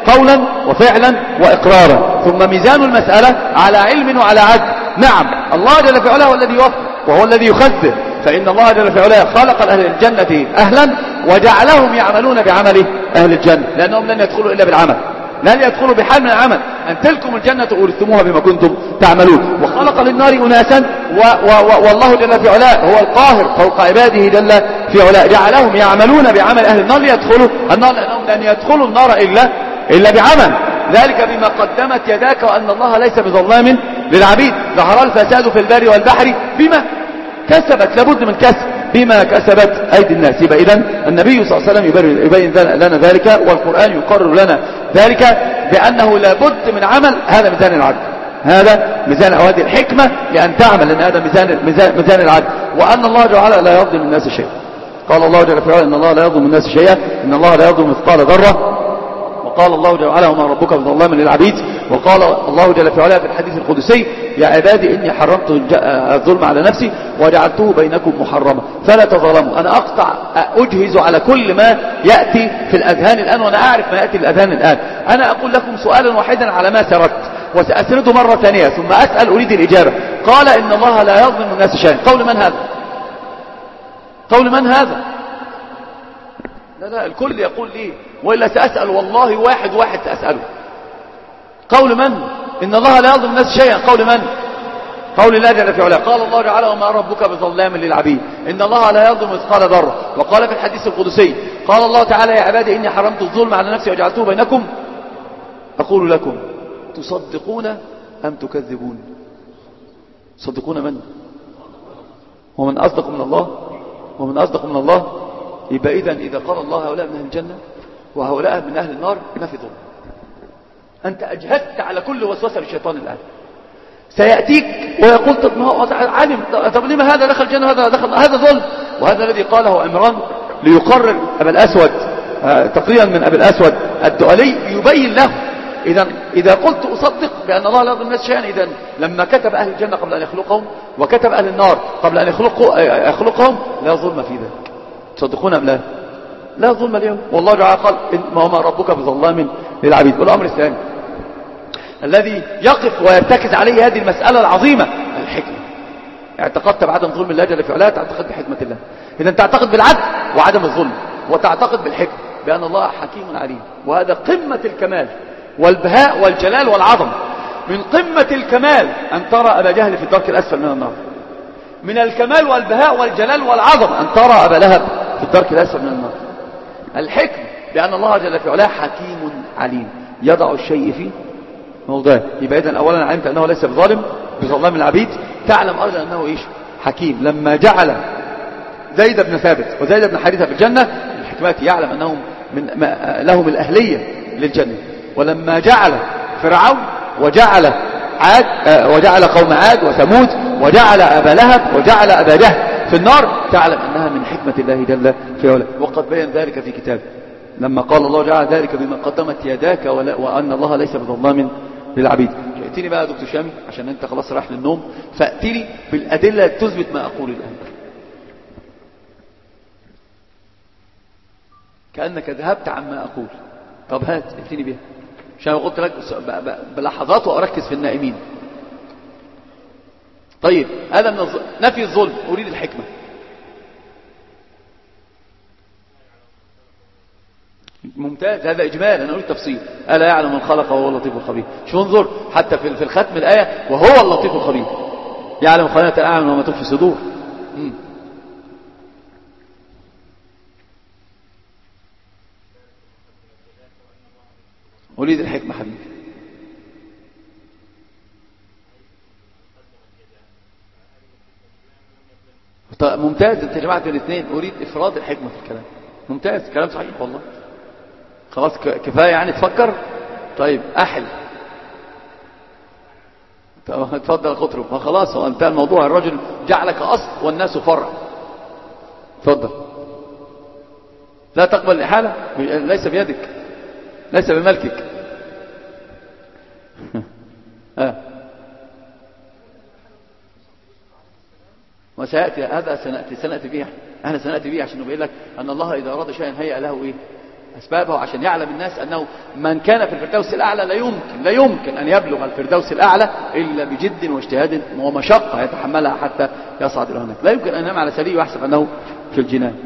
قولا وفعلا وإقرارا. ثم ميزان المسألة على علم وعلى عدل. نعم الله جل في علاه هو الذي يوفق وهو الذي يخذل، فإن الله جل في علاه خلق أهل الجنة أهلا وجعلهم يعملون بعمل أهل الجنة، لأنهم لن يدخلوا إلا بالعمل، لن يدخلوا بحال من العمل. أن تلكم الجنة أورثتموها بما كنتم تعملون. وخلق للنار أناسا و و و والله جل في علاه هو القاهر فوق عباده جل في علاه، جعلهم يعملون بعمل أهل النار ليدخلوا النار، لأنهم لن يدخلوا النار إلا إلا بعمل. ذلك بما قدمت يداك وأن الله ليس بظلام للعبيد. ظهر الفساد في البر والبحر بما كسبت، لابد من كسب، بما كسبت أيدي الناس. يبقى إذن النبي صلى الله عليه وسلم يبين لنا ذلك، والقرآن يقرر لنا ذلك بأنه لابد من عمل. هذا ميزان العدل، هذا ميزان أوادي الحكمة لأن تعمل، لأن هذا ميزان, ميزان, ميزان العدل. وأن الله جل لا يظلم الناس شيئا. قال الله جل وعلا إن الله لا يظلم الناس شيئا، إن الله لا يظلم مثقال ذرة. وقال الله جل وعلا وما ربك بظلام للعبيد. وقال الله جل وعلا في الحديث القدسي يا عبادي إني حرمت الظلم على نفسي وجعلته بينكم محرما فلا تظلموا. أنا أقطع أجهز على كل ما يأتي في الأذهان الآن، وأنا أعرف ما يأتي في الأذهان الآن. أنا أقول لكم سؤالا واحدا على ما سردت، وسأسرده مرة ثانية ثم أسأل أريد الإجابة. قال إن الله لا يظلم الناس شيئا، قول من هذا؟ قول من هذا؟ لا لا الكل يقول لي، وإلا سأسأل والله واحد واحد سأسأله. قول من؟ إن الله لا يظلم الناس شيئا، قول من؟ قول الله جل في علاه. قال الله تعالى وما ربك بظلام للعبيد، إن الله لا يظلم مثقال ذرة. وقال في الحديث القدسي قال الله تعالى يا عبادي إني حرمت الظلم على نفسي وجعلته بينكم أقول لكم تصدقون أم تكذبون؟ تصدقون من؟ ومن أصدق من الله؟ ومن أصدق من الله؟ يبقى إذن إذا قال الله هؤلاء من أهل الجنة وهؤلاء من أهل النار ما في ظلم. أنت أجهدت على كل وسوسة للشيطان الآن. سيأتيك ويقول طب ما هو علم، طب لما هذا دخل الجنة وهذا دخل، هذا ظلم. وهذا الذي قاله عمران ليقرر أبا الأسود آه تقريبا من أبي الأسود الدؤلي يبين له إذا إذا قلت أصدق بأن الله لا يظلم الناس شيئا، إذا لما كتب أهل الجنة قبل أن يخلقهم وكتب أهل النار قبل أن يخلقهم لا ظلم في ذلك. تصدقون أم لا؟ لا ظلم اليوم. والله تعالى قال وما ربك بظلام للعبيد. والأمر الثاني الذي يقف ويرتكز عليه هذه المسألة العظيمة الحكمة. اعتقدت بعدم ظلم الله جل في علاه، تعتقد بحكمة الله. إذا تعتقد بالعدل وعدم الظلم، وتعتقد بالحكمة بأن الله حكيم عليم. وهذا قمة الكمال والبهاء والجلال والعظم. من قمة الكمال أن ترى أبا جهل في الدرك الأسفل من النار. من الكمال والبهاء والجلال والعظم أن ترى أبا لهب في الدرك الأسفل من النار. الحكمة بأن الله جل في علاه حكيم عليم يضع الشيء في موضعه. يبقى إذن أولا علمت أنه ليس بظالم بظلام العبيد، تعلم أيضا أنه إيش؟ حكيم. لما جعل زيد بن ثابت وزيد بن حارثة في الجنة الحكمات يعلم أنهم من لهم الأهلية للجنة. ولما جعل فرعون وجعل عاد وجعل قوم عاد وثمود وجعل أبا لهب وجعل أبا جهل في النار تعلم أنها من حكمة الله جل في علاه. وقد بين ذلك في كتابه لما قال الله جعل ذلك بما قدمت يداك وأن الله ليس بظلام للعبيد. ائتني بقى يا دكتور شامي عشان انت خلاص رايح للنوم، فأتني بالأدلة تثبت ما أقول الآن. كأنك ذهبت عما أقول. طب هات ائتني بها عشان قلت لك بلحظات وأركز في النائمين. طيب هذا من الظلم. نفي الظلم أريد الحكمة. ممتاز، هذا إجمال، أنا أريد تفصيل. ألا يعلم من خلق وهو اللطيف الخبير. شو انظر حتى في الختم الآية وهو اللطيف الخبير يعلم خائنة الأعين وما تخفي الصدور. مم. أريد الحكمة حبيبي. طيب ممتاز، انت جمعت بين الاثنين. أريد إفراد الحكمة في الكلام. ممتاز، كلام صحيح والله. خلاص كفاية يعني تفكر. طيب أحل. اتفضل خطرب. خلاص هو انتهى الموضوع. الرجل جعلك أصل والناس فرع. اتفضل. لا تقبل الإحالة، ليس بيدك، ليس بملكك. ها وسيأتي هذا سنأتي سنأتي به احنا سنأتي به عشان نبين لك أن الله إذا أراد شيئا هيئ له إيه أسبابه عشان يعلم الناس أنه من كان في الفردوس الأعلى لا يمكن لا يمكن أن يبلغ الفردوس الأعلى إلا بجد واجتهاد ومشقة يتحملها حتى يصعد إلى هناك. لا يمكن أن ينام على سرير ويحسب أنه في الجنان.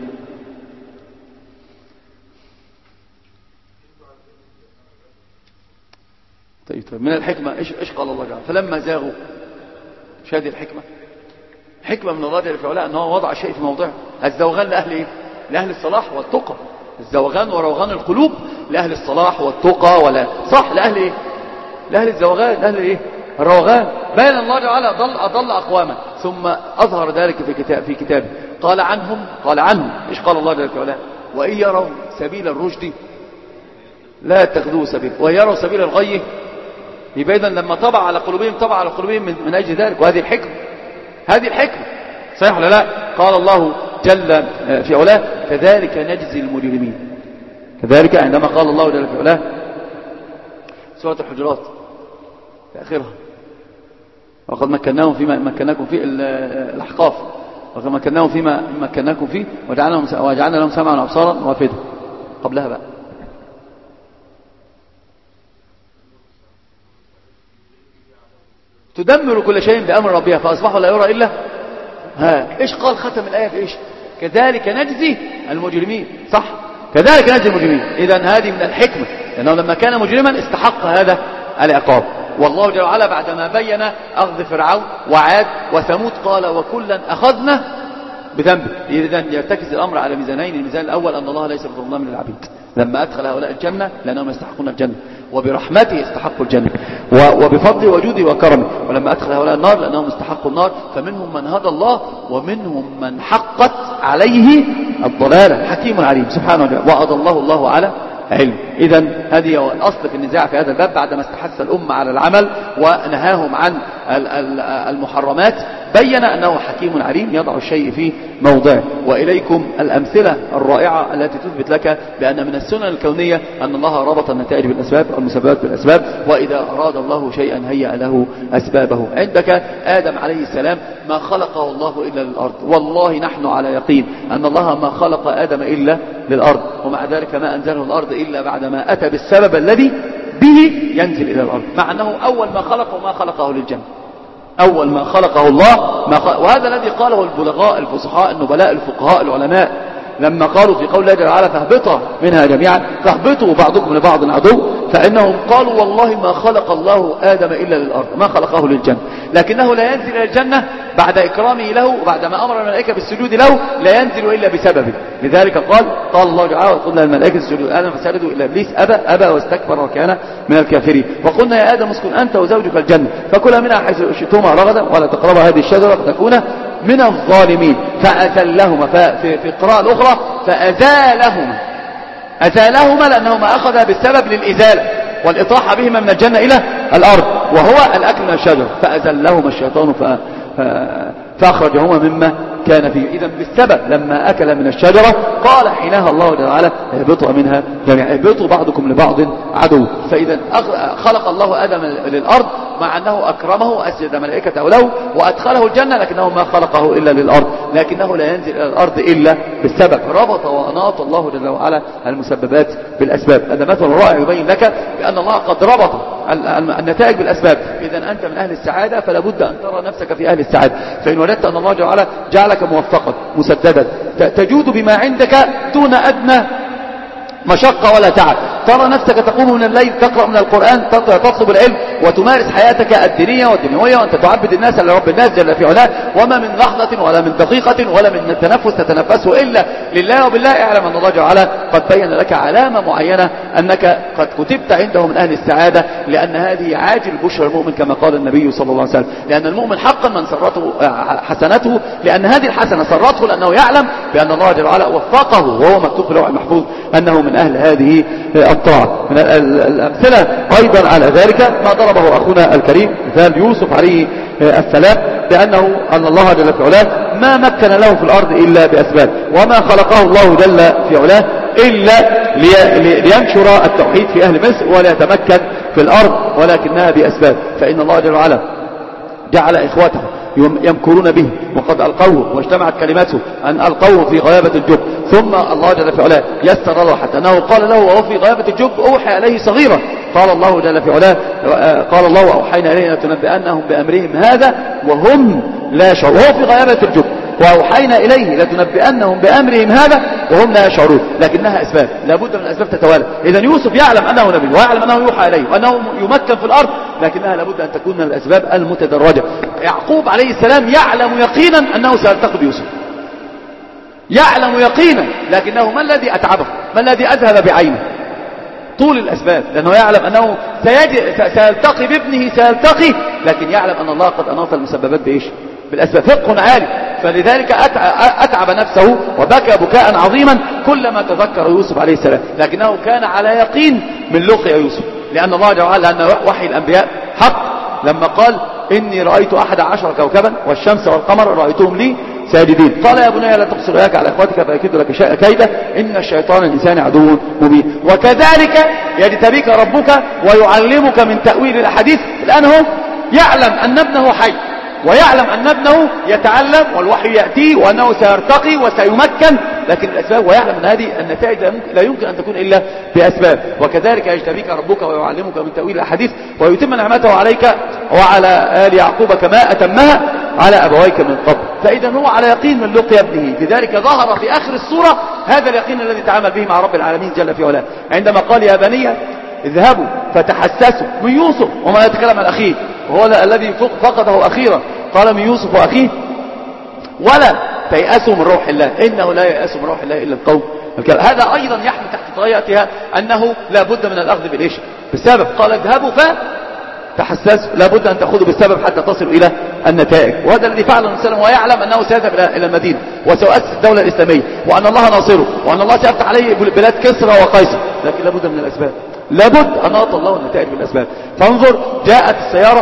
طيب طيب من الحكمة إيش إيش قال الله تعالى فلما زاغوا؟ مش هذه الحكمة؟ حكمة من الله جل في علاه أنه وضع شيء في موضعه. الزوغان لأهل إيه؟ لأهل الصلاح والتقى. الزوغان وروغان القلوب لأهل الصلاح والتقى ولا صح لأهل إيه؟ لأهل الزوغان لأهل إيه؟ الروغان. بين الله تعالى ضل أضل أقواما ثم أظهر ذلك في كتاب في كتابه. قال عنهم قال عنهم إيش قال الله جل في علاه؟ وإن يروا سبيل الرشد لا يتخذوه سبيل وإن يروا سبيل الغي. يبقى إذن لما طبع على قلوبهم طبع على قلوبهم من, من أجل ذلك. وهذه الحكمة هذه الحكمة صحيح ولا لا؟ قال الله جل في علاه كذلك نجزي المجرمين. كذلك عندما قال الله جل في علاه سورة الحجرات في آخرها وقد مكناهم فيما مكناكم فيه الأحقاف وقد مكناهم فيما مكناكم فيه وجعلنا وجعلنا لهم سمعا وأبصارا وأفئدة. قبلها بقى تدمر كل شيء بأمر ربها فأصبحوا لا يرى إلا ها. إيش قال ختم الآية في إيش؟ كذلك نجزي المجرمين. صح كذلك نجزي المجرمين. إذن هذه من الحكمة لأنه لما كان مجرما استحق هذا العقاب. والله جل وعلا بعدما بين أخذ فرعون وعاد وثمود قال وكلا أخذنا بذنبه. إذن يرتكز الأمر على ميزانين. الميزان الأول أن الله ليس بظلام للعبيد لما أدخل هؤلاء الجنة لأنهم يستحقون الجنة وبرحمته يستحقوا الجنة وبفضل وجوده وكرمه. ولما أدخل هؤلاء النار لأنهم استحقوا النار فمنهم من هدى الله ومنهم من حقت عليه الضلالة. حكيم عليم سبحانه وتعالى وأضله الله على علم. إذن هذه هو الأصل في النزاع في هذا الباب بعدما استحث الأمة على العمل ونهاهم عن المحرمات بين أنه حكيم عليم يضع الشيء في موضعه. وإليكم الأمثلة الرائعة التي تثبت لك بأن من السنن الكونية أن الله ربط النتائج بالأسباب والمسببات بالأسباب وإذا أراد الله شيئا هيأ له أسبابه. عندك آدم عليه السلام ما خلقه الله إلا للأرض. والله نحن على يقين أن الله ما خلق آدم إلا للأرض ومع ذلك ما أنزله الأرض إلا بعدما أتى بالسبب الذي به ينزل إلى الأرض مع أنه أول ما خلقه ما خلقه للجنة. أول ما خلقه الله ما خلق. وهذا الذي قاله البلغاء الفصحاء النبلاء الفقهاء العلماء لما قالوا في قول الله تعالى فاهبطوا منها جميعا فاهبطوا بعضكم لبعض عدو فإنهم قالوا والله ما خلق الله آدم إلا للأرض ما خلقه للجنة لكنه لا ينزل إلى الجنة بعد إكرامه له وبعدما أمر الملائكة بالسجود له لا ينزل إلا بسببه. لذلك قال قال الله تعالى وقلنا للملائكة اسجدوا آدم فسجدوا إلا إبليس أبى أبى واستكبر وكان من الكافرين. وقلنا يا آدم اسكن أنت وزوجك الجنة فكلا منها حيث شئتما رغدا ولا تقربا هذه الشجرة فتكونا من الظالمين فأزلهما في, في القراءة الأخرى فأزالهما أزالهما لأنهما أخذ بالسبب للإزالة والإطاحة بهما من الجنة إلى الأرض وهو الأكل من الشجر فأزلهما الشيطان فأخرجهما مما كان فيه. إذن بالسبب لما أكل من الشجرة قال حينها الله تعالى اهبطوا منها جميعا اهبطوا بعضكم لبعض عدو. فإذا خلق الله آدم للأرض مع أنه أكرمه وأسجد ملائكته له وأدخله الجنة لكنه ما خلقه إلا للأرض لكنه لا ينزل إلى الأرض إلا بالسبب. ربط وأناط الله جل وعلا المسببات بالأسباب. هذا مثل رائع يبين لك بأن الله قد ربط النتائج بالأسباب. إذا أنت من أهل السعادة فلا بد أن ترى نفسك في أهل السعادة. فإن وجدت أن الله جل وعلا جعلك موفقا مسددا تجود بما عندك دون أدنى مشقة ولا تعب ترى نفسك تقوم من الليل تقرأ من القرآن تطلب العلم وتمارس حياتك الدينية والدنيوية وأنت تعبد الناس لرب الناس جل في علاه وما من لحظة ولا من دقيقة ولا من تنفس تتنفسه إلا لله وبالله. اعلم أن الله جل وعلا قد بين لك علامة معينة أنك قد كتبت عنده من أهل السعادة لأن هذه عاجل بشرى المؤمن كما قال النبي صلى الله عليه وسلم. لأن المؤمن حقا من سرته حسنته لأن هذه الحسنة سرته لأنه يعلم بأن الله جل وعلا وفقه وهو مكتوب في اللوح المحفوظ أنه من أهل هذه الطاعة. من الأمثلة أيضا على ذلك ما ضربه أخونا الكريم مثال يوسف عليه السلام بأنه أن الله جل في علاه ما مكن له في الأرض إلا بأسباب وما خلقه الله جل في علاه إلا لينشر التوحيد في أهل مصر ولا يتمكن في الأرض ولكنها بأسباب. فإن الله جل وعلا جعل إخوته يمكرون به وقد ألقوه واجتمعت كلمته أن ألقوه في غيابة الجب، ثم الله جل في علاه يسر له حتى أنه قال له وهو في غيابة الجب أوحى عليه صغيرا، قال الله جل في علاه قال الله وأوحينا إليه لتنبئنهم بأمرهم هذا وهم لا يشعرون، وهو في غيابة الجب وأوحينا إليه لتنبئنهم بأمرهم هذا وهم لا يشعرون، لكنها أسباب لابد من الأسباب تتوالى. إذن يوسف يعلم أنه نبي ويعلم أنه يوحى إليه وأنه يمكن في الأرض، لكنها لابد أن تكون من الأسباب المتدرجة. يعقوب عليه السلام يعلم يقينا أنه سيلتقي بيوسف، يعلم يقينا، لكنه ما الذي أتعبه؟ ما الذي أذهب بعينه؟ طول الأسباب، لأنه يعلم أنه سيلتقي بابنه سيلتقي، لكن يعلم أن الله قد أناط المسببات بإيش؟ بالأسباب. فقه عالي، فلذلك أتعب نفسه وبكى بكاء عظيما كلما تذكر يوسف عليه السلام، لكنه كان على يقين من لقيا يوسف، لأن الله جل وعلا أن وحي الأنبياء حق، لما قال إني رأيت أحد عشر كوكبا والشمس والقمر رأيتهم لي ساجدين، قال يا بني لا تقصر رأيك على أخواتك فيكيد لك كيدا إن الشيطان الإنسان عدو مبين. وكذلك يجتبيك ربك ويعلمك من تأويل الأحاديث، الآن هو يعلم أن ابنه حي ويعلم أن ابنه يتعلم والوحي يأتيه وأنه سيرتقي وسيمكن، لكن الأسباب، ويعلم أن هذه النتائج لا يمكن أن تكون إلا بأسباب. وكذلك يجتبيك ربك ويعلمك من تأويل الأحاديث ويتم نعمته عليك وعلى آل يعقوب كما أتمها على أبويك من قبل. فإذا هو على يقين من لقيا ابنه، لذلك ظهر في آخر السورة هذا اليقين الذي تعامل به مع رب العالمين جل في علاه، عندما قال يا بني اذهبوا فتحسسوا من يوسف، وما يتكلم عن أخيه وهو الذي فقده أخيرا، قال من يوسف وأخيه ولا تيأسوا من روح الله إنه لا ييأس من روح الله إلا القوم الكافرون. هذا أيضا يحمل تحت طريقتها أنه لا بد من الأخذ بالإيش؟ بالسبب. قال اذهبوا فتحسسوا، لا بد أن تأخذوا بالسبب حتى تصلوا إلى النتائج، وهذا الذي فعله النبي صلى الله عليه وسلم، ويعلم أنه سيذهب إلى المدينة وسيؤسس الدولة الإسلامية وأن الله ناصره وأن الله سيفتح عليه بلاد كسرى وقيصر، لكن لا بد من الأسباب، لابد أناط الله النتائج بالأسباب. فانظر جاءت السيارة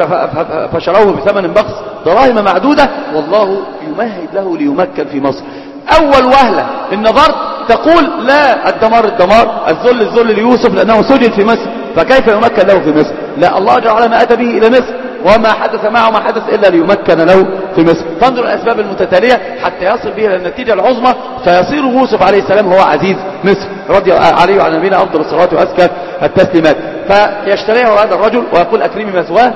فشروه بثمن بخس دراهم معدودة والله يمهد له ليمكن في مصر. أول وهلة إن نظرت تقول لا الدمار الدمار الذل الذل ليوسف لأنه سجن في مصر، فكيف يمكن له في مصر؟ لا، الله جل وعلا ما أتى به إلى مصر وما حدث معه ما حدث إلا ليمكن له في مصر. فانظر الأسباب المتتالية حتى يصل به إلى النتيجة العظمى، فيصير يوسف عليه السلام هو عزيز مصر رضي عليه وعلى نبينا أفضل الصلاة وأزكى التسليمات. فيشتريه هذا الرجل ويقول أكرمي مثواه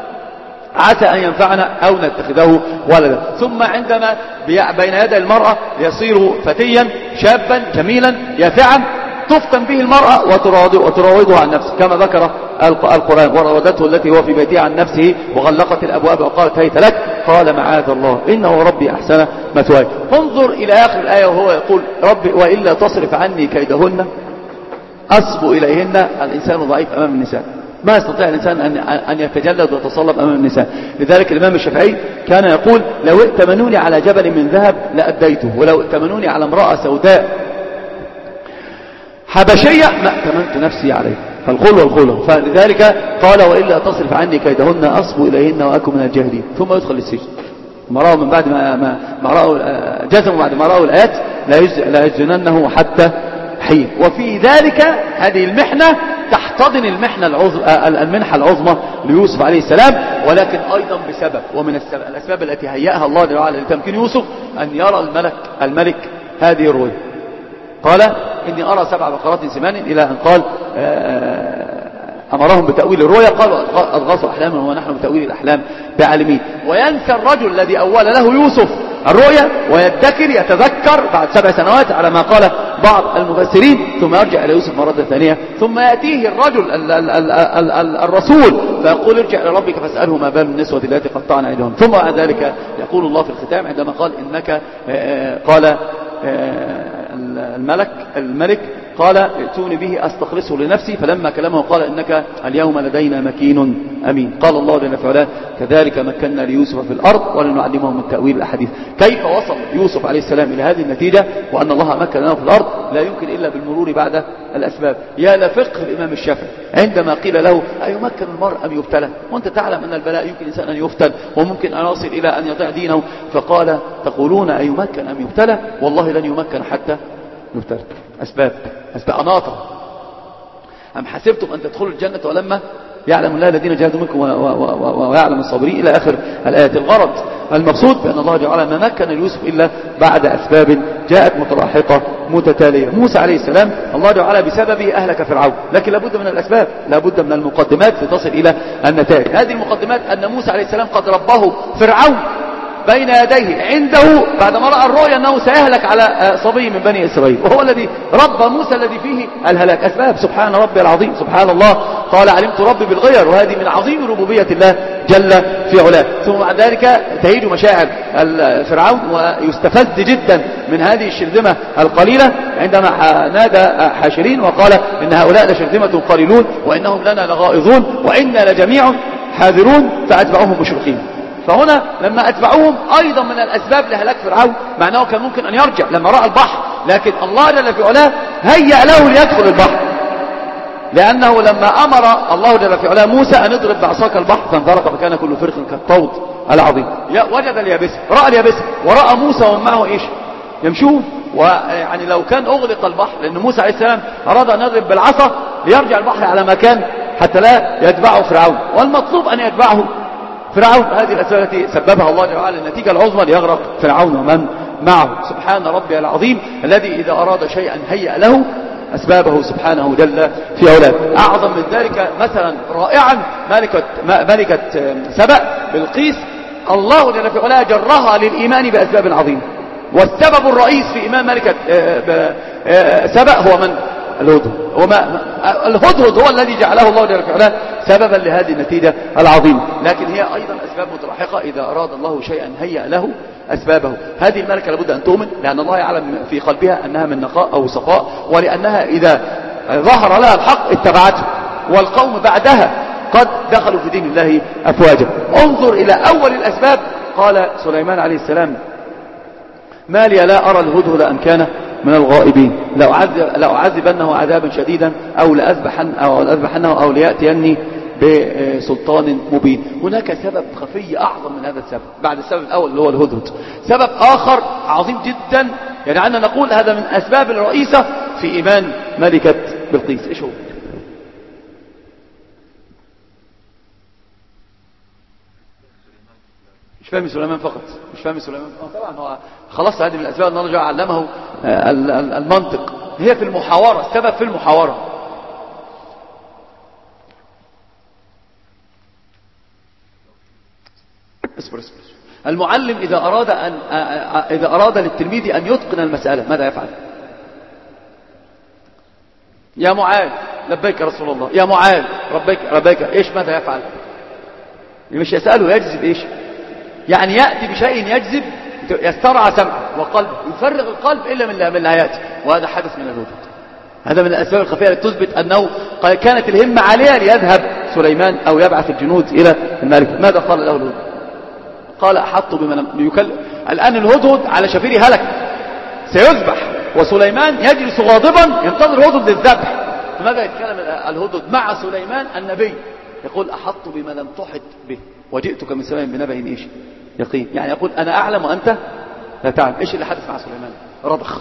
عسى أن ينفعنا أو نتخذه ولدا. ثم عندما بين يدي المرأة يصير فتيا شابا جميلا يافعا، تفتن به المرأة وتراوده عن نفسه كما ذكر القرآن، وراودته التي هو في بيتها عن نفسه وغلقت الأبواب وقالت هيت لك، قال معاذ الله إنه ربي أحسن مثواي. فانظر إلى آخر الآية وهو يقول ربي وإلا تصرف عني كيدهن أصب إليهن. الإنسان ضعيف أمام النساء، ما يستطيع الإنسان أن يتجلد ويتصلب أمام النساء. لذلك الإمام الشافعي كان يقول لو ائتمنوني على جبل من ذهب لأديته، ولو ائتمنوني على امرأة سوداء حبشية ما ائتمنت نفسي عليه، فالخلو والخلو. فلذلك قال وإلا تصرف عني كيدهن أصب إليهن وأكن من الجاهلين، ثم يدخل السجن. ما رأوا من بعد ما, ما, ما رأوا جزموا بعد ما رأوا الآيات لا يسجننه حتى حين. وفي ذلك هذه المحنة تحتضن المحنة العظم المنحة العظمى ليوسف عليه السلام، ولكن أيضا بسبب، ومن السبب الأسباب التي هيأها الله تعالى لتمكين يوسف أن يرى الملك الملك هذه الرؤيا. قال إني أرى سبع بقرات سمان، إلى أن قال أمرهم بتأويل الرؤيا، قالوا أضغاثوا أحلاما ونحن بتأويل الأحلام بعالمين. وينسى الرجل الذي أول له يوسف الرؤيا ويدكر يتذكر بعد سبع سنوات على ما قال بعض المفسرين، ثم يرجع إلى يوسف مرة ثانية، ثم يأتيه الرجل ال ال ال ال ال الرسول فيقول ارجع إلى ربك فاسأله ما بال النسوة التي قطعن أيديهن. ثم بعد ذلك يقول الله في الختام عندما قال إنك قال الملك الملك قال ائتوني به أستخلصه لنفسي، فلما كلمه قال إنك اليوم لدينا مكين أمين. قال الله جل في علاه كذلك مكنا ليوسف في الأرض ولنعلمه من تأويل الأحاديث. كيف وصل يوسف عليه السلام إلى هذه النتيجة وأن الله مكن له في الأرض؟ لا يمكن إلا بالمرور بعد الأسباب. يا لفقه الإمام الشافعي عندما قيل له أيمكن المرء أم يبتلى، وأنت تعلم أن البلاء يمكن إنسان أن يفتن وممكن أن يصل إلى أن يضيع دينه، فقال تقولون أيمكن أم يبتلى، والله لن يمكن حتى يبتلى. أسباب أسباب أناطة. أم حسبتم أن تدخلوا الجنة ولما يعلم الله الذين جاهدوا منكم ويعلم الصابرين إلى آخر الآيات. الغرض المقصود بأن الله تعالى ما مكن ليوسف إلا بعد أسباب جاءت متلاحقة متتالية. موسى عليه السلام الله تعالى بسببه أهلك فرعون، لكن لابد من الأسباب، لابد من المقدمات لتصل إلى النتائج. هذه المقدمات أن موسى عليه السلام قد رباه فرعون بين يديه عنده بعدما رأى الرؤيا أنه سيهلك على صبي من بني إسرائيل، وهو الذي ربى موسى الذي فيه الهلاك. أسباب، سبحان ربي العظيم، سبحان الله، قال علمت ربي بالغير، وهذه من عظيم ربوبية الله جل في علاه. ثم بعد ذلك تهيج مشاعر فرعون ويستفز جدا من هذه الشرذمة القليلة عندما نادى حاشرين وقال إن هؤلاء لشرذمة قليلون وإنهم لنا لغائظون وإنا لجميع حاذرون فأتبعوهم مشرقين. فهنا لما أتبعوهم أيضا من الأسباب لهلاك فرعون، مع أنه كان ممكن أن يرجع لما رأى البحر، لكن الله جل في علاه هيأ له ليدخل البحر، لأنه لما أمر الله جل في علاه موسى أن اضرب بعصاك البحر فانفرق فكان كل فرق كالطود العظيم. وجد اليابسة، رأى اليابسة ورأى موسى ومن معه إيش يمشون. ويعني لو كان أغلق البحر، لأن موسى عليه السلام أراد أن يضرب بالعصا ليرجع البحر على مكان حتى لا يتبعه فرعون، والمطلوب أن يتبعه فرعون. هذه الأسباب التي سببها الله تعالى النتيجة العظمى ليغرق فرعون ومن معه. سبحان ربي العظيم الذي إذا أراد شيئا هيأ له أسبابه سبحانه جل في علاه. أعظم من ذلك مثلا رائعا ملكة, ملكة سبأ بلقيس، الله جل في علاه جرها للإيمان بأسباب عظيمة، والسبب الرئيس في إيمان ملكة سبأ هو من؟ الهدهد. وما الهدهد هو الذي جعله الله جل في علاه سببا لهذه النتيجة العظيمة. لكن هي أيضا أسباب متلاحقة، إذا أراد الله شيئا هيأ له أسبابه. هذه الملكة لابد أن تؤمن، لأن الله يعلم في قلبها أنها من نقاء أو صفاء، ولأنها إذا ظهر لها الحق اتبعته، والقوم بعدها قد دخلوا في دين الله أفواجا. انظر إلى أول الأسباب. قال سليمان عليه السلام ما لي لا أرى الهدهد أم كان من الغائبين، لأعذبنه عذابا شديدا أو لأذبحن أو لأذبحنه أو ليأتيني بسلطان مبين. هناك سبب خفي أعظم من هذا السبب بعد السبب الأول اللي هو الهدهد. سبب آخر عظيم جدا، يعني أننا نقول هذا من أسباب الرئيسة في إيمان ملكة بلقيس. إيش هو؟ مش فاهم سليمان فقط، مش فاهم سليمان آه طبعا هو خلاص هذه من الأسباب أن الله علمه المنطق. هي في المحاورة، السبب في المحاورة. اصبر اصبر. المعلم إذا أراد أن إذا أراد للتلميذ أن يتقن المسألة ماذا يفعل؟ يا معاذ لبيك يا رسول الله، يا معاذ ربيك ربيك، إيش ماذا يفعل؟ مش يسأله، يجذب إيش؟ يعني يأتي بشيء يجذب، يسترعى سمعه وقلبه، يفرغ القلب إلا من من لا يأتي. وهذا حدث من الهدهد. هذا من الأسباب الخفية التي تثبت أنه كانت الهمة عليها ليذهب سليمان أو يبعث الجنود إلى الملك. ماذا قال له الهدهد؟ قال أحط بما لم يكلم. الآن الهدهد على شفير هلك سيذبح، وسليمان يجلس غاضبا ينتظر الهدهد للذبح. ماذا يتكلم الهدهد مع سليمان النبي؟ يقول أحط بما لم تحط به وجئتك من سماء بنبأ إيش يقين. يعني يقول أنا أعلم وأنت لا تعلم. إيش اللي حدث مع سليمان؟ رضخ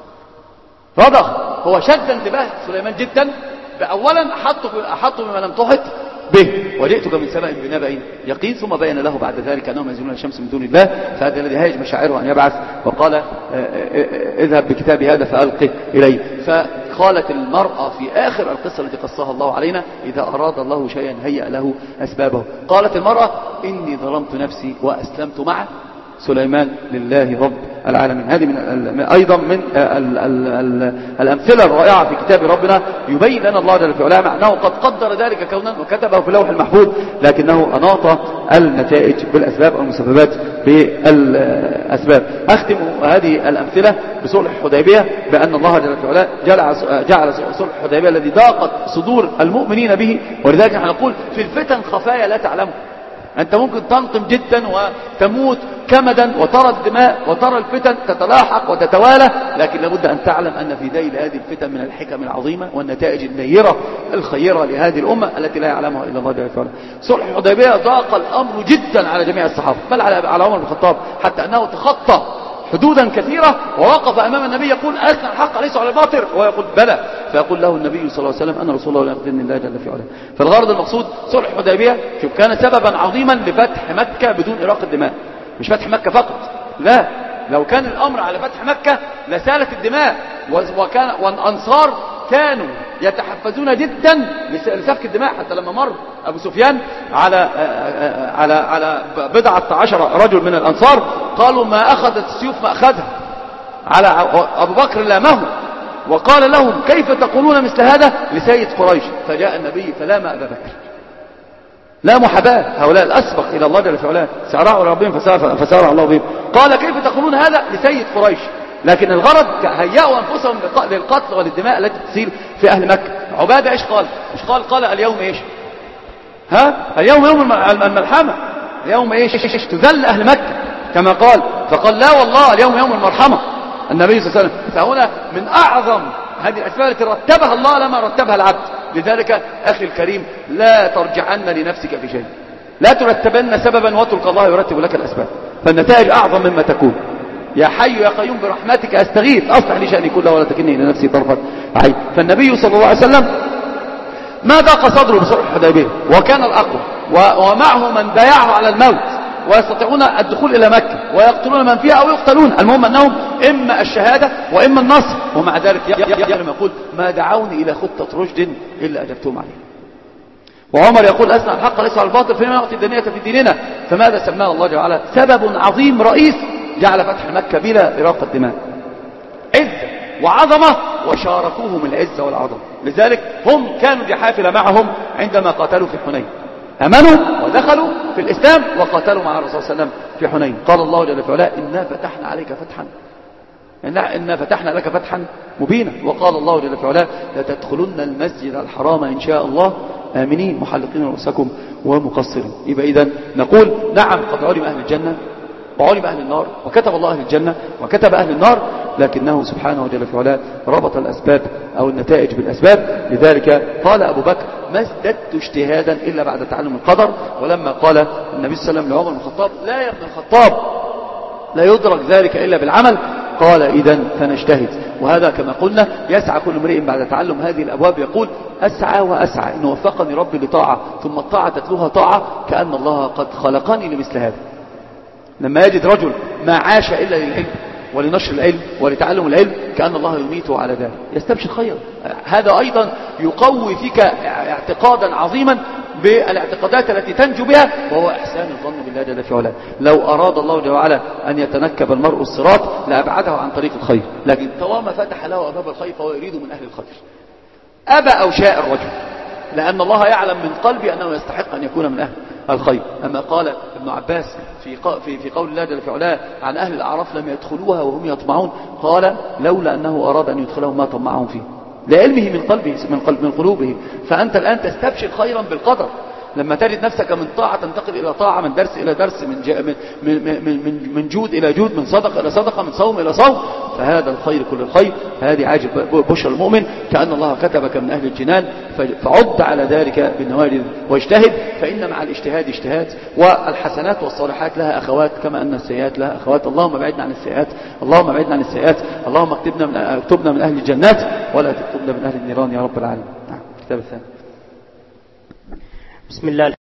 رضخ هو شد انتباه سليمان جدا. أولا أحط بما لم تحط به وجئتك من سماء بنبأ يقين، ثم بين له بعد ذلك أنهم ينزلون الشمس من دون الله، فهذا الذي هيج مشاعره أن يبعث، وقال اذهب بكتابي هذا فألقه إليه. فقالت المرأة في آخر القصة التي قصها الله علينا إذا أراد الله شيئا هيأ له أسبابه. قالت المرأة إني ظلمت نفسي وأسلمت مع سليمان لله رب العالمين. هذه من أيضا من ال ال ال الأمثلة الرائعة في كتاب ربنا يبين لنا الله جل في علاه معناه قد قدر ذلك كونا وكتبه في اللوح المحفوظ، لكنه أناط النتائج بالأسباب والمسببات بالأسباب. أختم هذه الأمثلة بصلح الحديبية بأن الله جل في علاه جعل, جعل صلح الحديبية الذي ضاقت صدور المؤمنين به، ولذلك نحن نقول في الفتن خفايا لا تعلمه. أنت ممكن تنقم جدا وتموت كمدا وترى الدماء وترى الفتن تتلاحق وتتوالى، لكن لابد أن تعلم أن في ذيل هذه الفتن من الحكم العظيمة والنتائج النيرة الخيرة لهذه الأمة التي لا يعلمها إلا الله جل وعلا. صلح الحديبية ضاق الأمر جدا على جميع الصحابة، بل على على عمر بن الخطاب، حتى أنه تخطى حدودا كثيرة ووقف أمام النبي يقول أثنى الحق ليس على الباطل، وهو يقول بلى، فيقول له النبي صلى الله عليه وسلم أنا رسول الله ولا يقتلني الله جل في علاه. فالغرض المقصود صلح الحديبية شوف كان سببا عظيما لفتح مكة بدون إراق الدماء. مش فتح مكة فقط، لا، لو كان الأمر على فتح مكة لسالت الدماء، وكان والأنصار كانوا يتحفزون جدا لسفك الدماء، حتى لما مر أبو سفيان على على على بضعة عشر رجل من الأنصار قالوا ما أخذت السيوف ما أخذها، على أبو بكر لامه وقال لهم كيف تقولون مثل هذا لسيد قريش؟ فجاء النبي فلام أبا بكر، لا محاباة، هؤلاء الأسبق إلى الله جل في علاه سارعوا ربهم فسارع الله بهم. قال كيف تقولون هذا لسيد قريش؟ لكن الغرض هيئوا أنفسهم للقتل وللدماء التي تسيل في أهل مكة. عبادة إيش قال؟ مش قال قال اليوم إيش؟ ها؟ اليوم يوم الملحمة، اليوم إيش؟ تذل أهل مكة كما قال، فقال لا والله اليوم يوم المرحمة النبي صلى الله عليه وسلم. فهنا من أعظم هذه الأسباب التي رتبها الله لما رتبها العبد. لذلك أخي الكريم لا ترجعن لنفسك في شيء، لا ترتبن سببا واترك الله يرتب لك الأسباب، فالنتائج أعظم مما تكون. يا حي يا قيوم برحمتك أستغيث أصلح لي شأني كله ولا تكلني إلى نفسي طرفة عين. فالنبي صلى الله عليه وسلم ما ضاق صدره بصلح الحديبية وكان الأقوى، ومعه من بايعه على الموت ويستطيعون الدخول إلى مكة ويقتلون من فيها أو يقتلون، المهم أنهم إما الشهادة وإما النصر. ومع ذلك يقول ما دعوني إلى خطة رشد إلا أجبتهم عليه. وعمر يقول أسمع الحق ليس على الباطل فيما يعطي الدنيا في ديننا. فماذا سماه الله جل وعلا؟ سبب عظيم رئيس جعل فتح مكة بلا إراق الدماء، عزة وعظمة، وشاركوهم العزة والعظمة. لذلك هم كانوا جحافل معهم عندما قاتلوا في حنين، أمنوا ودخلوا في الإسلام وقاتلوا مع الرسول صلى الله عليه وسلم في حنين. قال الله جل وعلا إنا فتحنا عليك فتحا إنا فتحنا لك فتحا مبينا. وقال الله جل وعلا لتدخلن المسجد الحرام إن شاء الله آمنين محلقين رؤوسكم ومقصرين. يبقى إذن نقول نعم قد علم أهل الجنة وعلم أهل النار، وكتب الله أهل الجنة وكتب أهل النار، لكنه سبحانه وجل في علاه ربط الأسباب أو النتائج بالأسباب. لذلك قال أبو بكر ما ازددت اجتهادا إلا بعد تعلم القدر. ولما قال النبي صلى الله عليه وسلم لعمر بن الخطاب لا يا ابن الخطاب لا يدرك ذلك إلا بالعمل، قال إذن فنجتهد. وهذا كما قلنا يسعى كل امرئ بعد تعلم هذه الأبواب يقول أسعى وأسعى إن وفقني ربي لطاعة ثم الطاعة تتلوها طاعة كأن الله قد خلقني لمثل هذا. لما يجد رجل ما عاش إلا للعلم ولنشر العلم ولتعلم العلم كأن الله يميته على ذلك يستبشر خيرا. هذا أيضا يقوي فيك اعتقادا عظيما بالاعتقادات التي تنجو بها، وهو إحسان الظن بالله جل في علاه. لو أراد الله جل وعلا أن يتنكب المرء الصراط لأبعده عن طريق الخير، لكن طالما فتح له أبواب الخير فهو يريد من أهل الخير أبى أو شاء الرجل، لأن الله يعلم من قلبي أنه يستحق أن يكون من أهل الخير. أما قال ابن عباس في في في قول الله جل في علاه عن أهل الأعراف لم يدخلوها وهم يطمعون، قال لولا أنه أراد أن يدخلهم ما طمعهم فيه، لعلمه من قلبه من قلب من قلوبهم. فأنت الآن تستبشر خيرا بالقدر لما تجد نفسك من طاعة تنتقل إلى طاعة، من درس إلى درس، من من من من جود إلى جود، من صدقة إلى صدقة، من صوم إلى صوم، فهذا الخير كل الخير. فهذه عاجب بشرى المؤمن كأن الله كتبك من أهل الجنان، فعد على ذلك بالنوادر واجتهد، فإن مع الاجتهاد اجتهاد. والحسنات والصالحات لها أخوات كما أن السيئات لها أخوات. اللهم بعدنا عن السيئات، اللهم بعدنا عن السيئات، اللهم اكتبنا من اكتبنا من أهل الجنات ولا تكتبنا من أهل النيران يا رب العالمين. نعم. الكتاب الثاني. بسم الله.